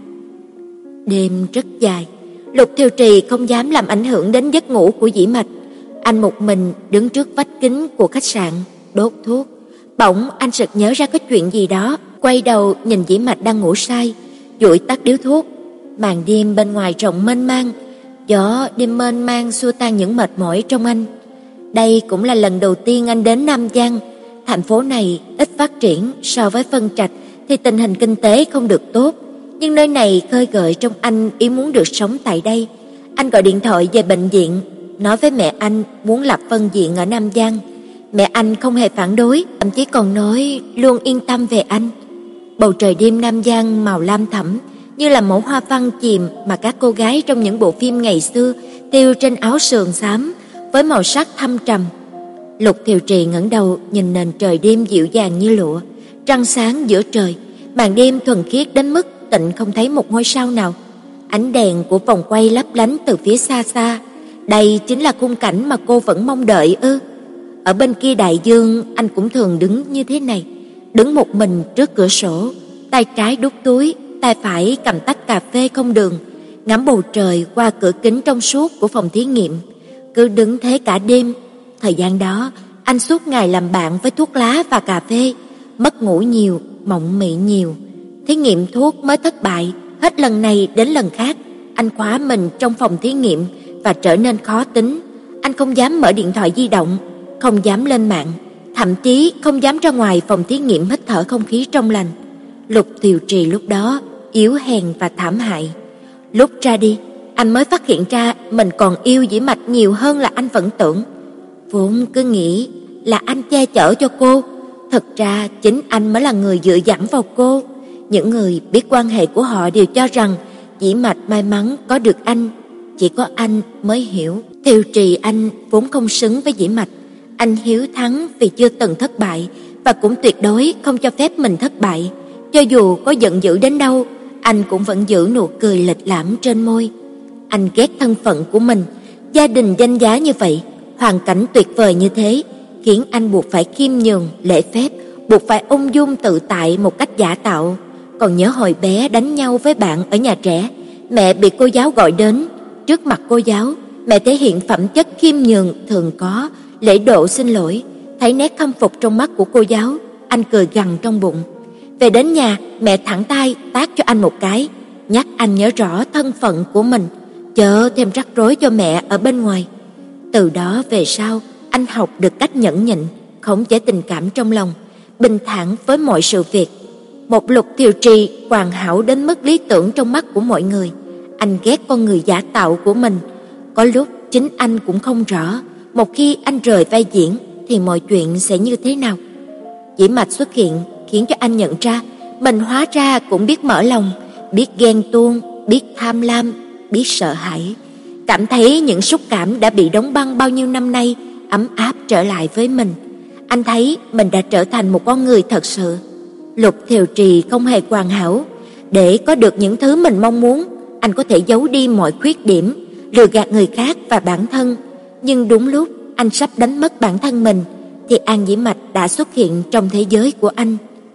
Đêm rất dài, Lục Thiều Trì không dám làm ảnh hưởng đến giấc ngủ của Dĩ Mạch. Anh một mình đứng trước vách kính của khách sạn, đốt thuốc. Bỗng anh sực nhớ ra có chuyện gì đó, quay đầu nhìn Dĩ Mạch đang ngủ say, dụi tắt điếu thuốc. Màn đêm bên ngoài rộng mênh mang, gió đêm mênh mang xua tan những mệt mỏi trong anh. Đây cũng là lần đầu tiên anh đến Nam Giang. Thành phố này ít phát triển, so với Vân Trạch thì tình hình kinh tế không được tốt, nhưng nơi này khơi gợi trong anh ý muốn được sống tại đây. Anh gọi điện thoại về bệnh viện, nói với mẹ anh muốn lập phân viện ở Nam Giang. Mẹ anh không hề phản đối, thậm chí còn nói luôn yên tâm về anh. Bầu trời đêm Nam Giang màu lam thẫm, như là mẫu hoa văn chìm mà các cô gái trong những bộ phim ngày xưa tiêu trên áo sườn xám với màu sắc thâm trầm. Lục Thiều Trì ngẩng đầu nhìn nền trời đêm dịu dàng như lụa, trăng sáng giữa trời, màn đêm thuần khiết đến mức tịnh không thấy một ngôi sao nào. Ánh đèn của vòng quay lấp lánh từ phía xa xa. Đây chính là khung cảnh mà cô vẫn mong đợi ư? Ở bên kia đại dương, anh cũng thường đứng như thế này, đứng một mình trước cửa sổ, tay trái đút túi, tay phải cầm tách cà phê không đường, ngắm bầu trời qua cửa kính trong suốt của phòng thí nghiệm. Cứ đứng thế cả đêm. Thời gian đó, anh suốt ngày làm bạn với thuốc lá và cà phê, mất ngủ nhiều, mộng mị nhiều. Thí nghiệm thuốc mới thất bại, hết lần này đến lần khác, anh khóa mình trong phòng thí nghiệm và trở nên khó tính. Anh không dám mở điện thoại di động, không dám lên mạng, thậm chí không dám ra ngoài phòng thí nghiệm hít thở không khí trong lành. Lục Thiều Trì lúc đó yếu hèn và thảm hại. Lúc ra đi, anh mới phát hiện ra mình còn yêu Dĩ Mạch nhiều hơn là anh vẫn tưởng. Vốn cứ nghĩ là anh che chở cho cô, thực ra chính anh mới là người dựa dẫm vào cô. Những người biết quan hệ của họ đều cho rằng Dĩ Mạch may mắn có được anh, chỉ có anh mới hiểu. Thiều Trì anh vốn không xứng với Dĩ Mạch. Anh hiếu thắng vì chưa từng thất bại và cũng tuyệt đối không cho phép mình thất bại. Cho dù có giận dữ đến đâu, anh cũng vẫn giữ nụ cười lịch lãm trên môi. Anh ghét thân phận của mình, gia đình danh giá như vậy, hoàn cảnh tuyệt vời như thế, khiến anh buộc phải khiêm nhường, lễ phép, buộc phải ung dung tự tại một cách giả tạo. Còn nhớ hồi bé đánh nhau với bạn ở nhà trẻ, mẹ bị cô giáo gọi đến. Trước mặt cô giáo, mẹ thể hiện phẩm chất khiêm nhường thường có, lễ độ xin lỗi. Thấy nét khâm phục trong mắt của cô giáo, anh cười gằn trong bụng. Về đến nhà, mẹ thẳng tay tát cho anh một cái, nhắc anh nhớ rõ thân phận của mình, chớ thêm rắc rối cho mẹ ở bên ngoài. Từ đó về sau, anh học được cách nhẫn nhịn, khống chế tình cảm trong lòng, bình thản với mọi sự việc. Một Lục Thiều Trì hoàn hảo đến mức lý tưởng trong mắt của mọi người. Anh ghét con người giả tạo của mình. Có lúc chính anh cũng không rõ, một khi anh rời vai diễn thì mọi chuyện sẽ như thế nào. Dĩ Mạch xuất hiện khiến cho anh nhận ra mình hóa ra cũng biết mở lòng, biết ghen tuông, biết tham lam, biết sợ hãi. Cảm thấy những xúc cảm đã bị đóng băng bao nhiêu năm nay ấm áp trở lại với mình. Anh thấy mình đã trở thành một con người thật sự. Lục Thiều Trì không hề hoàn hảo. Để có được những thứ mình mong muốn, anh có thể giấu đi mọi khuyết điểm, lừa gạt người khác và bản thân. Nhưng đúng lúc anh sắp đánh mất bản thân mình thì An Dĩ Mạch đã xuất hiện trong thế giới của anh.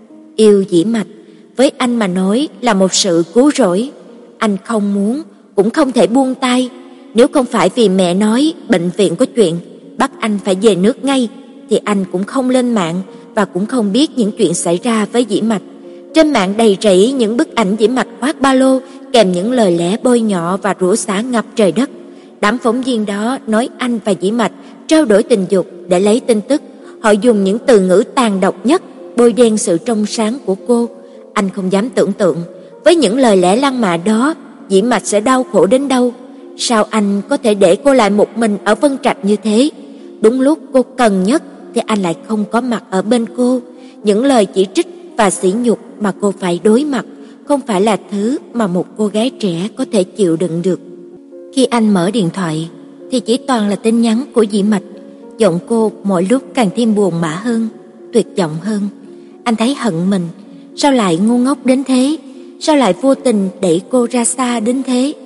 Yêu Dĩ Mạch với anh mà nói là một sự cứu rỗi. Anh không muốn cũng không thể buông tay. Nếu không phải vì mẹ nói bệnh viện có chuyện bắt anh phải về nước ngay thì anh cũng không lên mạng và cũng không biết những chuyện xảy ra với Dĩ Mạch. Trên mạng đầy rẫy những bức ảnh Dĩ Mạch khoác ba lô kèm những lời lẽ bôi nhọ và rủa xả ngập trời đất. Đám phóng viên đó nói anh và Dĩ Mạch trao đổi tình dục để lấy tin tức. Họ dùng những từ ngữ tàn độc nhất bôi đen sự trong sáng của cô. Anh không dám tưởng tượng với những lời lẽ lăng mạ đó Dĩ Mạch sẽ đau khổ đến đâu. Sao anh có thể để cô lại một mình ở Vân Trạch như thế? Đúng lúc cô cần nhất thì anh lại không có mặt ở bên cô. Những lời chỉ trích và sỉ nhục mà cô phải đối mặt không phải là thứ mà một cô gái trẻ có thể chịu đựng được. Khi anh mở điện thoại thì chỉ toàn là tin nhắn của Dĩ Mạch. Giọng cô mỗi lúc càng thêm buồn bã hơn, tuyệt vọng hơn. Anh thấy hận mình, sao lại ngu ngốc đến thế? Sao lại vô tình đẩy cô ra xa đến thế?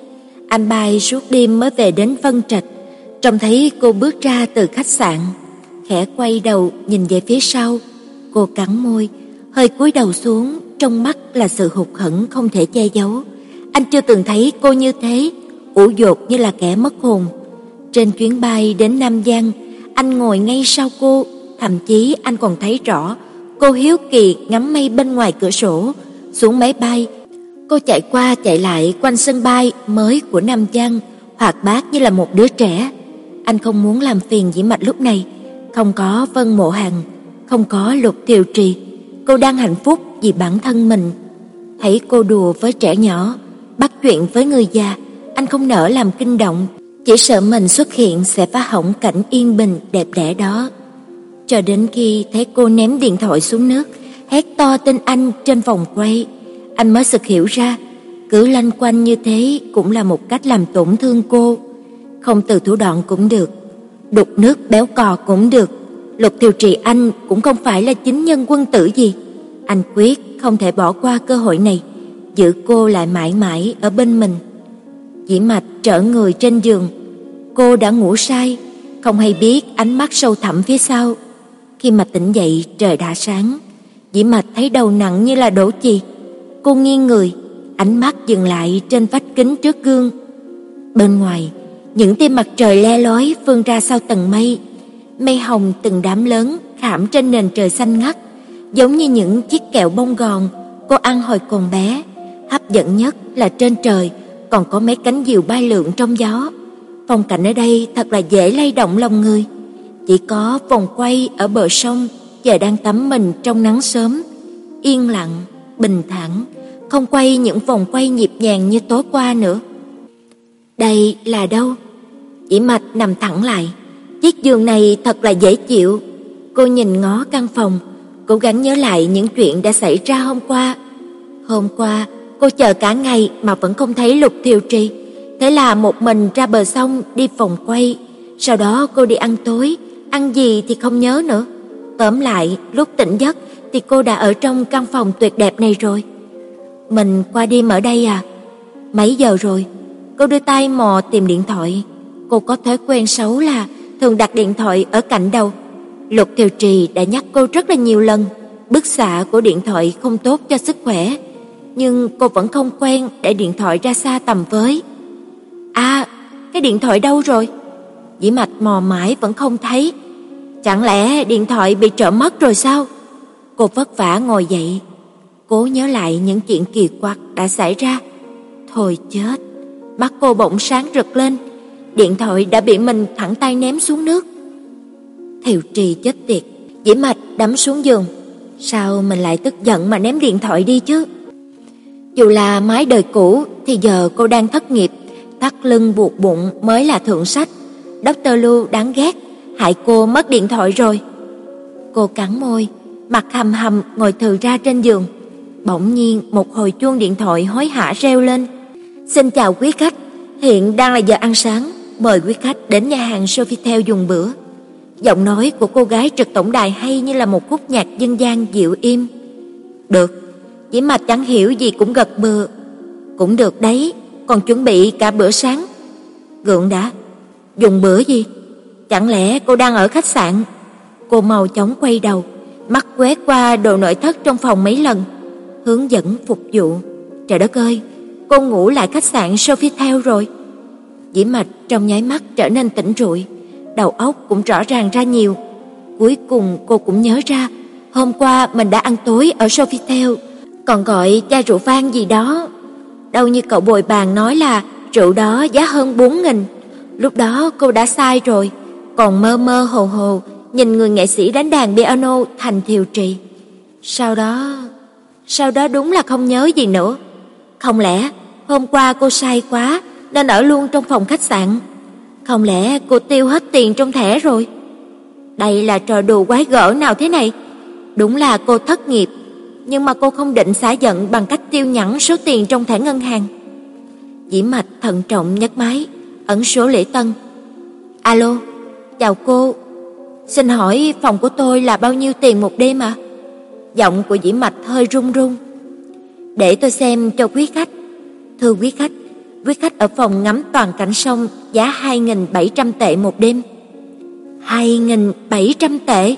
Anh bay suốt đêm mới về đến Vân Trạch, trông thấy cô bước ra từ khách sạn, khẽ quay đầu nhìn về phía sau. Cô cắn môi, hơi cúi đầu xuống, trong mắt là sự hụt hẫng không thể che giấu. Anh chưa từng thấy cô như thế, ủ dột như là kẻ mất hồn. Trên chuyến bay đến Nam Giang, anh ngồi ngay sau cô, thậm chí anh còn thấy rõ cô hiếu kỳ ngắm mây bên ngoài cửa sổ. Xuống máy bay, cô chạy qua chạy lại quanh sân bay mới của Nam Giang, hoạt bát như là một đứa trẻ. Anh không muốn làm phiền Dĩ Mạch lúc này, không có Vân Mộ Hàn, không có Lục Thiều Trì. Cô đang hạnh phúc vì bản thân mình. Thấy cô đùa với trẻ nhỏ, bắt chuyện với người già, anh không nỡ làm kinh động, chỉ sợ mình xuất hiện sẽ phá hỏng cảnh yên bình đẹp đẽ đó. Cho đến khi thấy cô ném điện thoại xuống nước, hét to tên anh trên vòng quay, anh mới sực hiểu ra, cứ lanh quanh như thế cũng là một cách làm tổn thương cô. Không từ thủ đoạn cũng được, đục nước béo cò cũng được. Lục Thiều Trì anh cũng không phải là chính nhân quân tử gì. Anh quyết không thể bỏ qua cơ hội này, giữ cô lại mãi mãi ở bên mình. Dĩ Mạch trở người trên giường, cô đã ngủ say, không hay biết ánh mắt sâu thẳm phía sau. Khi mà tỉnh dậy trời đã sáng, Dĩ Mạch thấy đầu nặng như là đổ chì. Cô nghiêng người, ánh mắt dừng lại trên vách kính trước gương. Bên ngoài, những tia mặt trời le lói vươn ra sau tầng mây. Mây hồng từng đám lớn khảm trên nền trời xanh ngắt, giống như những chiếc kẹo bông gòn cô ăn hồi còn bé. Hấp dẫn nhất là trên trời còn có mấy cánh diều bay lượn trong gió. Phong cảnh ở đây thật là dễ lay động lòng người. Chỉ có vòng quay ở bờ sông giờ đang tắm mình trong nắng sớm, yên lặng, bình thản, không quay những vòng quay nhịp nhàng như tối qua nữa. Đây là đâu? Dĩ Mạch nằm thẳng lại. Chiếc giường này thật là dễ chịu. Cô nhìn ngó căn phòng, cố gắng nhớ lại những chuyện đã xảy ra hôm qua. Hôm qua, cô chờ cả ngày mà vẫn không thấy Lục Thiều Trì. Thế là một mình ra bờ sông đi vòng quay. Sau đó cô đi ăn tối, ăn gì thì không nhớ nữa. Tóm lại, lúc tỉnh giấc thì cô đã ở trong căn phòng tuyệt đẹp này rồi. Mình qua đêm ở đây à? Mấy giờ rồi? Cô đưa tay mò tìm điện thoại. Cô có thói quen xấu là thường đặt điện thoại ở cạnh đầu. Lục Thiều Trì đã nhắc cô rất là nhiều lần, bức xạ của điện thoại không tốt cho sức khỏe, nhưng cô vẫn không quen để điện thoại ra xa tầm với. À, cái điện thoại đâu rồi? Dĩ Mạch mò mãi vẫn không thấy. Chẳng lẽ điện thoại bị trộm mất rồi sao? Cô vất vả ngồi dậy, cố nhớ lại những chuyện kỳ quặc đã xảy ra. Thôi chết, mắt cô bỗng sáng rực lên. Điện thoại đã bị mình thẳng tay ném xuống nước. Thiều Trì chết tiệt. Dĩ Mạch đắm xuống giường. Sao mình lại tức giận mà ném điện thoại đi chứ? Dù là mái đời cũ thì giờ cô đang thất nghiệp, thắt lưng buộc bụng mới là thượng sách. Doctor Lưu đáng ghét, hại cô mất điện thoại rồi. Cô cắn môi, mặt hầm hầm ngồi thừ ra trên giường. Bỗng nhiên một hồi chuông điện thoại hối hả reo lên. Xin chào quý khách, hiện đang là giờ ăn sáng, mời quý khách đến nhà hàng Sofitel dùng bữa. Giọng nói của cô gái trực tổng đài hay như là một khúc nhạc dân gian dịu êm. Được, Dĩ Mạch chẳng hiểu gì cũng gật bừa. Cũng được đấy, còn chuẩn bị cả bữa sáng. Gượng đã, dùng bữa gì? Chẳng lẽ cô đang ở khách sạn? Cô mau chóng quay đầu, mắt quét qua đồ nội thất trong phòng mấy lần, hướng dẫn phục vụ. Trời đất ơi, cô ngủ lại khách sạn Sofitel rồi. Dĩ Mạch trong nháy mắt trở nên tỉnh rượu, đầu óc cũng rõ ràng ra nhiều. Cuối cùng cô cũng nhớ ra, hôm qua mình đã ăn tối ở Sofitel, còn gọi chai rượu vang gì đó. Đâu như cậu bồi bàn nói là rượu đó giá hơn bốn nghìn. Lúc đó cô đã sai rồi, còn mơ mơ hồ hồ nhìn người nghệ sĩ đánh đàn piano Thành Thiều Trì. Sau đó, sau đó đúng là không nhớ gì nữa. Không lẽ hôm qua cô say quá nên ở luôn trong phòng khách sạn? Không lẽ cô tiêu hết tiền trong thẻ rồi? Đây là trò đùa quái gở nào thế này? Đúng là cô thất nghiệp, nhưng mà cô không định xả giận bằng cách tiêu nhẵn số tiền trong thẻ ngân hàng. Dĩ Mạch thận trọng nhấc máy, ấn số lễ tân. Alo, chào cô. Xin hỏi phòng của tôi là bao nhiêu tiền một đêm à? Giọng của Dĩ Mạch hơi run run. Để tôi xem cho quý khách. Thưa quý khách, Quý khách ở phòng ngắm toàn cảnh sông giá hai nghìn bảy trăm tệ một đêm. hai nghìn bảy trăm tệ?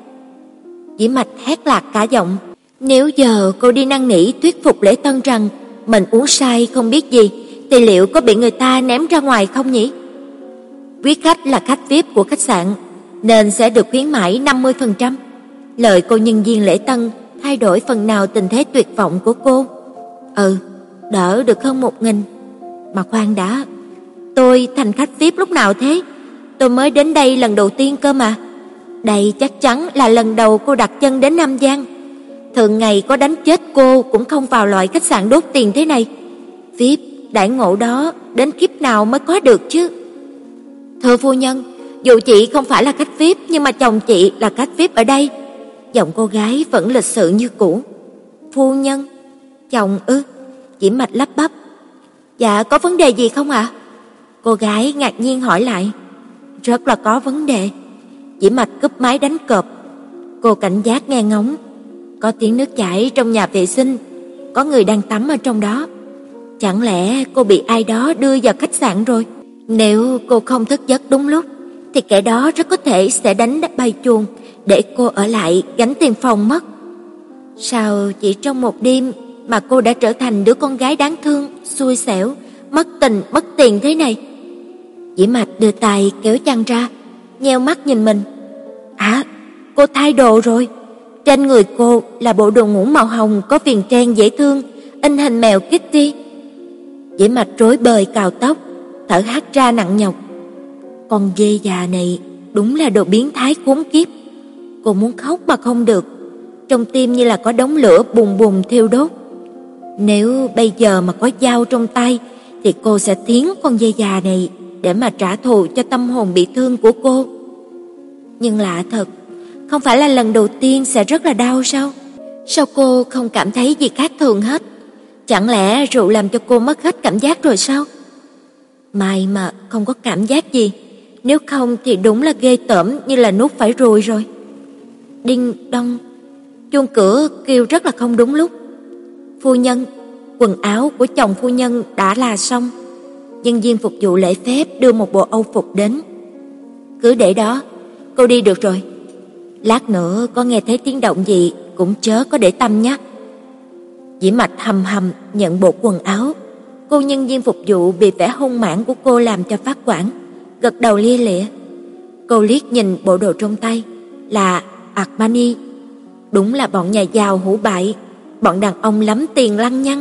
Dĩ Mạch hét lạc cả giọng. Nếu giờ cô đi năn nỉ thuyết phục Lễ Tân rằng mình uống say không biết gì, thì liệu có bị người ta ném ra ngoài không nhỉ? Quý khách là khách vi ai pi của khách sạn nên sẽ được khuyến mãi năm mươi phần trăm. Lời cô nhân viên Lễ Tân thay đổi phần nào tình thế tuyệt vọng của cô. Ừ, đỡ được hơn một nghìn. Mà khoan đã, tôi thành khách vi ai pi lúc nào thế? Tôi mới đến đây lần đầu tiên cơ mà. Đây chắc chắn là lần đầu cô đặt chân đến Nam Giang. Thường ngày có đánh chết cô cũng không vào loại khách sạn đốt tiền thế này. vi ai pi đãi ngộ đó đến kiếp nào mới có được chứ? Thưa phu nhân, dù chị không phải là khách vi ai pi nhưng mà chồng chị là khách vi ai pi ở đây. Giọng cô gái vẫn lịch sự như cũ. Phu nhân? Chồng ư? Dĩ Mạch lắp bắp. Dạ, có vấn đề gì không ạ? À? Cô gái ngạc nhiên hỏi lại. Rất là có vấn đề. Dĩ Mạch cúp máy đánh cọp. Cô cảnh giác nghe ngóng. Có tiếng nước chảy trong nhà vệ sinh, có người đang tắm ở trong đó. Chẳng lẽ cô bị ai đó đưa vào khách sạn rồi? Nếu cô không thức giấc đúng lúc thì kẻ đó rất có thể sẽ đánh bay chuông để cô ở lại gánh tiền phòng mất. Sao chỉ trong một đêm mà cô đã trở thành đứa con gái đáng thương, xui xẻo, mất tình mất tiền thế này? Dĩ Mạch đưa tay kéo chăn ra, nheo mắt nhìn mình. À, cô thay đồ rồi. Trên người cô là bộ đồ ngủ màu hồng có viền trang dễ thương, in hình mèo Kitty. Dĩ Mạch rối bời cào tóc, thở hắt ra nặng nhọc. Con dê già này đúng là đồ biến thái khốn kiếp. Cô muốn khóc mà không được, trong tim như là có đống lửa bùng bùng thiêu đốt. Nếu bây giờ mà có dao trong tay thì cô sẽ thiến con dê già này để mà trả thù cho tâm hồn bị thương của cô. Nhưng lạ thật, không phải là lần đầu tiên sẽ rất là đau sao? Sao cô không cảm thấy gì khác thường hết? Chẳng lẽ rượu làm cho cô mất hết cảm giác rồi sao? May mà không có cảm giác gì, nếu không thì đúng là ghê tởm như là nuốt phải ruồi rồi. Đinh đong, chuông cửa kêu rất là không đúng lúc. Phu nhân, quần áo của chồng phu nhân đã là xong. Nhân viên phục vụ lễ phép đưa một bộ âu phục đến. Cứ để đó, cô đi được rồi. Lát nữa có nghe thấy tiếng động gì cũng chớ có để tâm nhé. Dĩ Mạch hầm hầm nhận bộ quần áo. Cô nhân viên phục vụ bị vẻ hung mãn của cô làm cho phát quản, gật đầu lia lịa. Cô liếc nhìn bộ đồ trong tay, là Armani. Đúng là bọn nhà giàu hủ bại, bọn đàn ông lắm tiền lăng nhăng.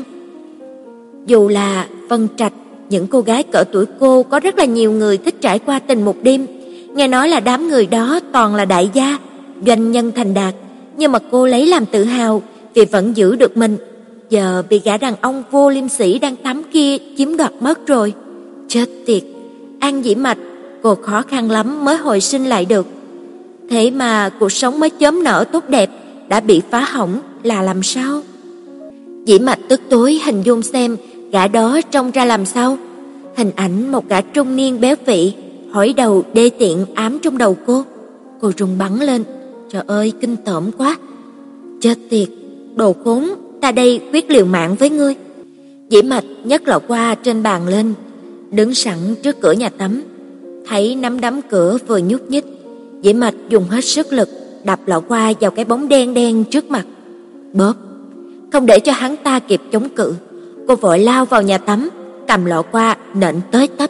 Dù là Vân Trạch, những cô gái cỡ tuổi cô có rất là nhiều người thích trải qua tình một đêm. Nghe nói là đám người đó toàn là đại gia, doanh nhân thành đạt, nhưng mà cô lấy làm tự hào vì vẫn giữ được mình. Giờ bị gã đàn ông vô liêm sỉ đang tắm kia chiếm đoạt mất rồi. Chết tiệt, An Dĩ Mạch, cô khó khăn lắm mới hồi sinh lại được. Thế mà cuộc sống mới chớm nở tốt đẹp đã bị phá hỏng là làm sao? Dĩ Mạch tức tối hình dung xem gã đó trông ra làm sao. Hình ảnh một gã trung niên béo phì, hỏi đầu đê tiện ám trong đầu cô. Cô run bắn lên. Trời ơi, kinh tởm quá. Chết tiệt, đồ khốn, ta đây quyết liều mạng với ngươi. Dĩ Mạch nhấc lọ qua trên bàn lên, đứng sẵn trước cửa nhà tắm. Thấy nắm đấm cửa vừa nhúc nhích, Dĩ Mạch dùng hết sức lực đập lọ qua vào cái bóng đen đen trước mặt. Bóp. Không để cho hắn ta kịp chống cự, cô vội lao vào nhà tắm, cầm lọ qua nện tới tấp.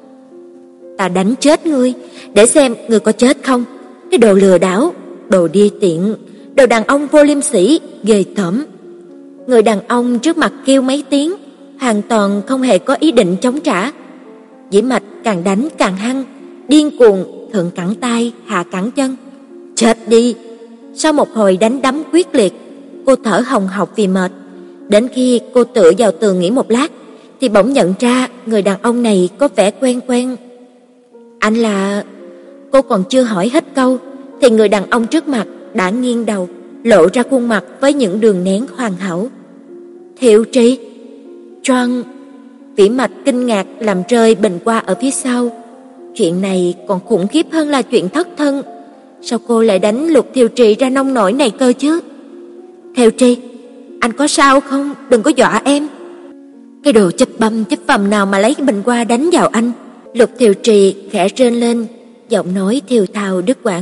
Ta đánh chết ngươi, để xem ngươi có chết không. Cái đồ lừa đảo, đồ đi tiện, đồ đàn ông vô liêm sỉ, ghê tởm. Người đàn ông trước mặt kêu mấy tiếng, hoàn toàn không hề có ý định chống trả. Dĩ Mạch càng đánh càng hăng, điên cuồng, thượng cẳng tay, hạ cẳng chân. Chết đi! Sau một hồi đánh đấm quyết liệt, cô thở hồng hộc vì mệt. Đến khi cô tựa vào tường nghỉ một lát, thì bỗng nhận ra người đàn ông này có vẻ quen quen. Anh là... Cô còn chưa hỏi hết câu, thì người đàn ông trước mặt đã nghiêng đầu, lộ ra khuôn mặt với những đường nén hoàn hảo. Thiệu Trì! Choang! Vĩ Mạch kinh ngạc làm rơi bình hoa ở phía sau. Chuyện này còn khủng khiếp hơn là chuyện thất thân. Sao cô lại đánh Lục Thiệu Trì ra nông nổi này cơ chứ? Thiệu Trì, anh có sao không? Đừng có dọa em. Cái đồ chất băm chất phầm nào mà lấy cái bình hoa đánh vào anh? Lục Thiều Trì khẽ rên lên, giọng nói thều thào đứt quãng.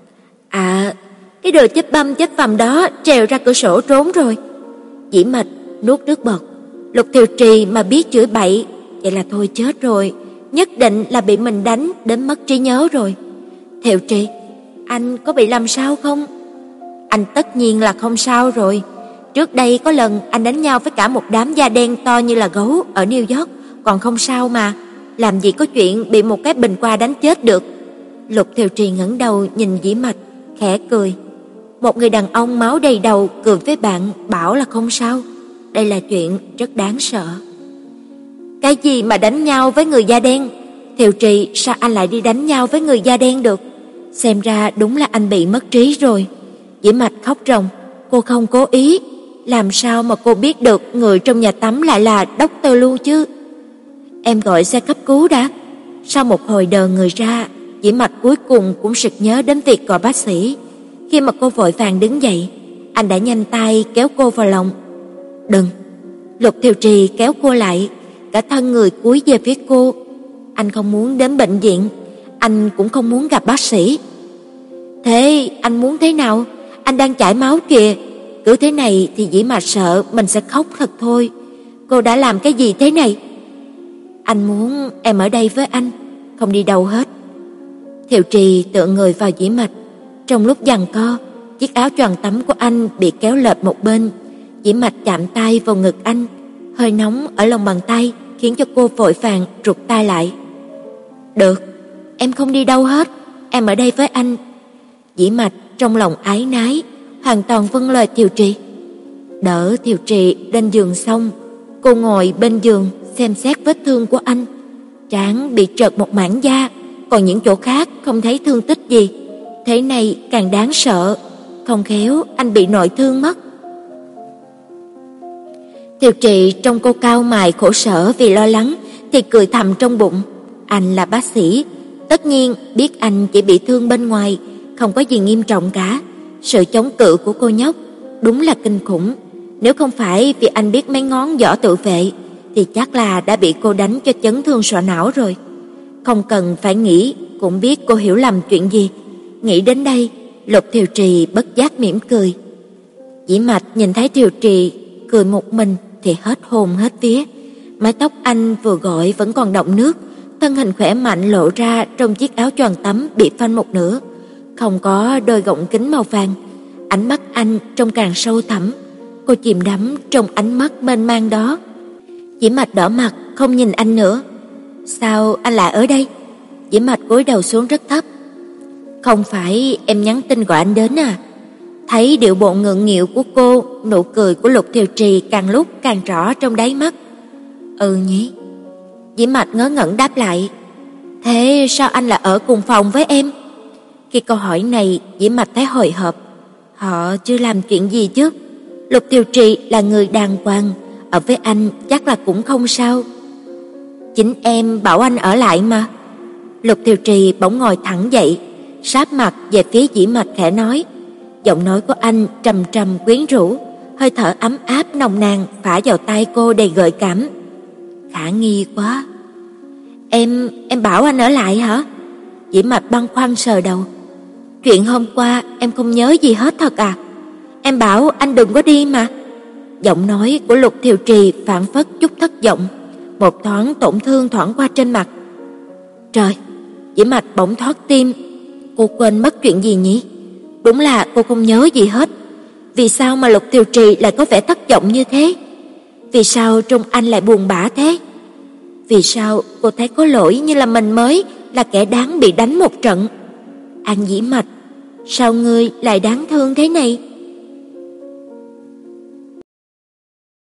À, cái đồ chất băm chất phầm đó trèo ra cửa sổ trốn rồi. Dĩ Mạch nuốt nước bọt. Lục Thiều Trì mà biết chửi bậy, vậy là thôi chết rồi, nhất định là bị mình đánh đến mất trí nhớ rồi. Thiều Trì, anh có bị làm sao không? Anh tất nhiên là không sao rồi. Trước đây có lần anh đánh nhau với cả một đám da đen to như là gấu ở New York, còn không sao mà. Làm gì có chuyện bị một cái bình hoa đánh chết được. Lục Thiều Trì ngẩng đầu nhìn Dĩ Mạch, khẽ cười. Một người đàn ông máu đầy đầu cười với bạn bảo là không sao. Đây là chuyện rất đáng sợ. Cái gì mà đánh nhau với người da đen? Thiều Trì, sao anh lại đi đánh nhau với người da đen được? Xem ra đúng là anh bị mất trí rồi. Dĩ Mạch khóc ròng. Cô không cố ý. Làm sao mà cô biết được người trong nhà tắm lại là Doctor Lu chứ? Em gọi xe cấp cứu đã. Sau một hồi đờ người ra, Dĩ Mạch cuối cùng cũng sực nhớ đến việc gọi bác sĩ. Khi mà cô vội vàng đứng dậy, anh đã nhanh tay kéo cô vào lòng. Đừng. Lục Thiều Trì kéo cô lại, cả thân người cúi về phía cô. Anh không muốn đến bệnh viện, anh cũng không muốn gặp bác sĩ. Thế anh muốn thế nào? Anh đang chảy máu kìa. Cứ thế này thì Dĩ Mạch sợ mình sẽ khóc thật thôi. Cô đã làm cái gì thế này? Anh muốn em ở đây với anh, không đi đâu hết. Thiều Trì tựa người vào Dĩ Mạch. Trong lúc giằng co, chiếc áo choàng tắm của anh bị kéo lệch một bên. Dĩ Mạch chạm tay vào ngực anh, hơi nóng ở lòng bàn tay khiến cho cô vội vàng rụt tay lại. Được, em không đi đâu hết, em ở đây với anh. Dĩ Mạch trong lòng ái nái, hoàn toàn vâng lời Thiều Trì. Đỡ Thiều Trì lên giường xong, cô ngồi bên giường xem xét vết thương của anh. Trán bị trật một mảng da, còn những chỗ khác không thấy thương tích gì. Thế này càng đáng sợ, không khéo anh bị nội thương mất. Thiều Trì trông cô cau mày khổ sở vì lo lắng thì cười thầm trong bụng. Anh là bác sĩ, tất nhiên biết anh chỉ bị thương bên ngoài, không có gì nghiêm trọng cả. Sự chống cự của cô nhóc đúng là kinh khủng. Nếu không phải vì anh biết mấy ngón võ tự vệ thì chắc là đã bị cô đánh cho chấn thương sọ não rồi. Không cần phải nghĩ cũng biết cô hiểu lầm chuyện gì. Nghĩ đến đây, Lục Thiều Trì bất giác mỉm cười. Dĩ Mạch nhìn thấy Thiều Trì cười một mình thì hết hồn hết vía. Mái tóc anh vừa gội vẫn còn đọng nước, thân hình khỏe mạnh lộ ra trong chiếc áo choàng tắm bị phanh một nửa, không có đôi gọng kính màu vàng. Ánh mắt anh trông càng sâu thẳm, cô chìm đắm trong ánh mắt mênh mang đó. Dĩ Mạch đỏ mặt không nhìn anh nữa. Sao anh lại ở đây? Dĩ Mạch cúi đầu xuống rất thấp. Không phải em nhắn tin gọi anh đến à? Thấy điệu bộ ngượng nghịu của cô, nụ cười của Lục Thiều Trì càng lúc càng rõ trong đáy mắt. Ừ nhỉ? Dĩ Mạch ngớ ngẩn đáp lại. Thế sao anh lại ở cùng phòng với em? Khi câu hỏi này, Dĩ Mạch thấy hồi hộp. Họ chưa làm chuyện gì chứ? Lục Thiều Trì là người đàng hoàng, ở với anh chắc là cũng không sao. Chính em bảo anh ở lại mà. Lục Thiều Trì bỗng ngồi thẳng dậy, sáp mặt về phía Dĩ Mạch khẽ nói. Giọng nói của anh trầm trầm quyến rũ, hơi thở ấm áp nồng nàn phả vào tai cô đầy gợi cảm. Khả nghi quá. Em, em bảo anh ở lại hả? Dĩ Mạch băn khoăn sờ đầu. Chuyện hôm qua em không nhớ gì hết thật à? Em bảo anh đừng có đi mà. Giọng nói của Lục Thiều Trì phảng phất chút thất vọng, một thoáng tổn thương thoảng qua trên mặt. Trời, Dĩ Mạch bỗng thoát tim. Cô quên mất chuyện gì nhỉ? Đúng là cô không nhớ gì hết. Vì sao mà Lục Thiều Trì lại có vẻ thất vọng như thế? Vì sao trông anh lại buồn bã thế? Vì sao cô thấy có lỗi như là mình mới là kẻ đáng bị đánh một trận? An Dĩ Mạch, sao ngươi lại đáng thương thế này?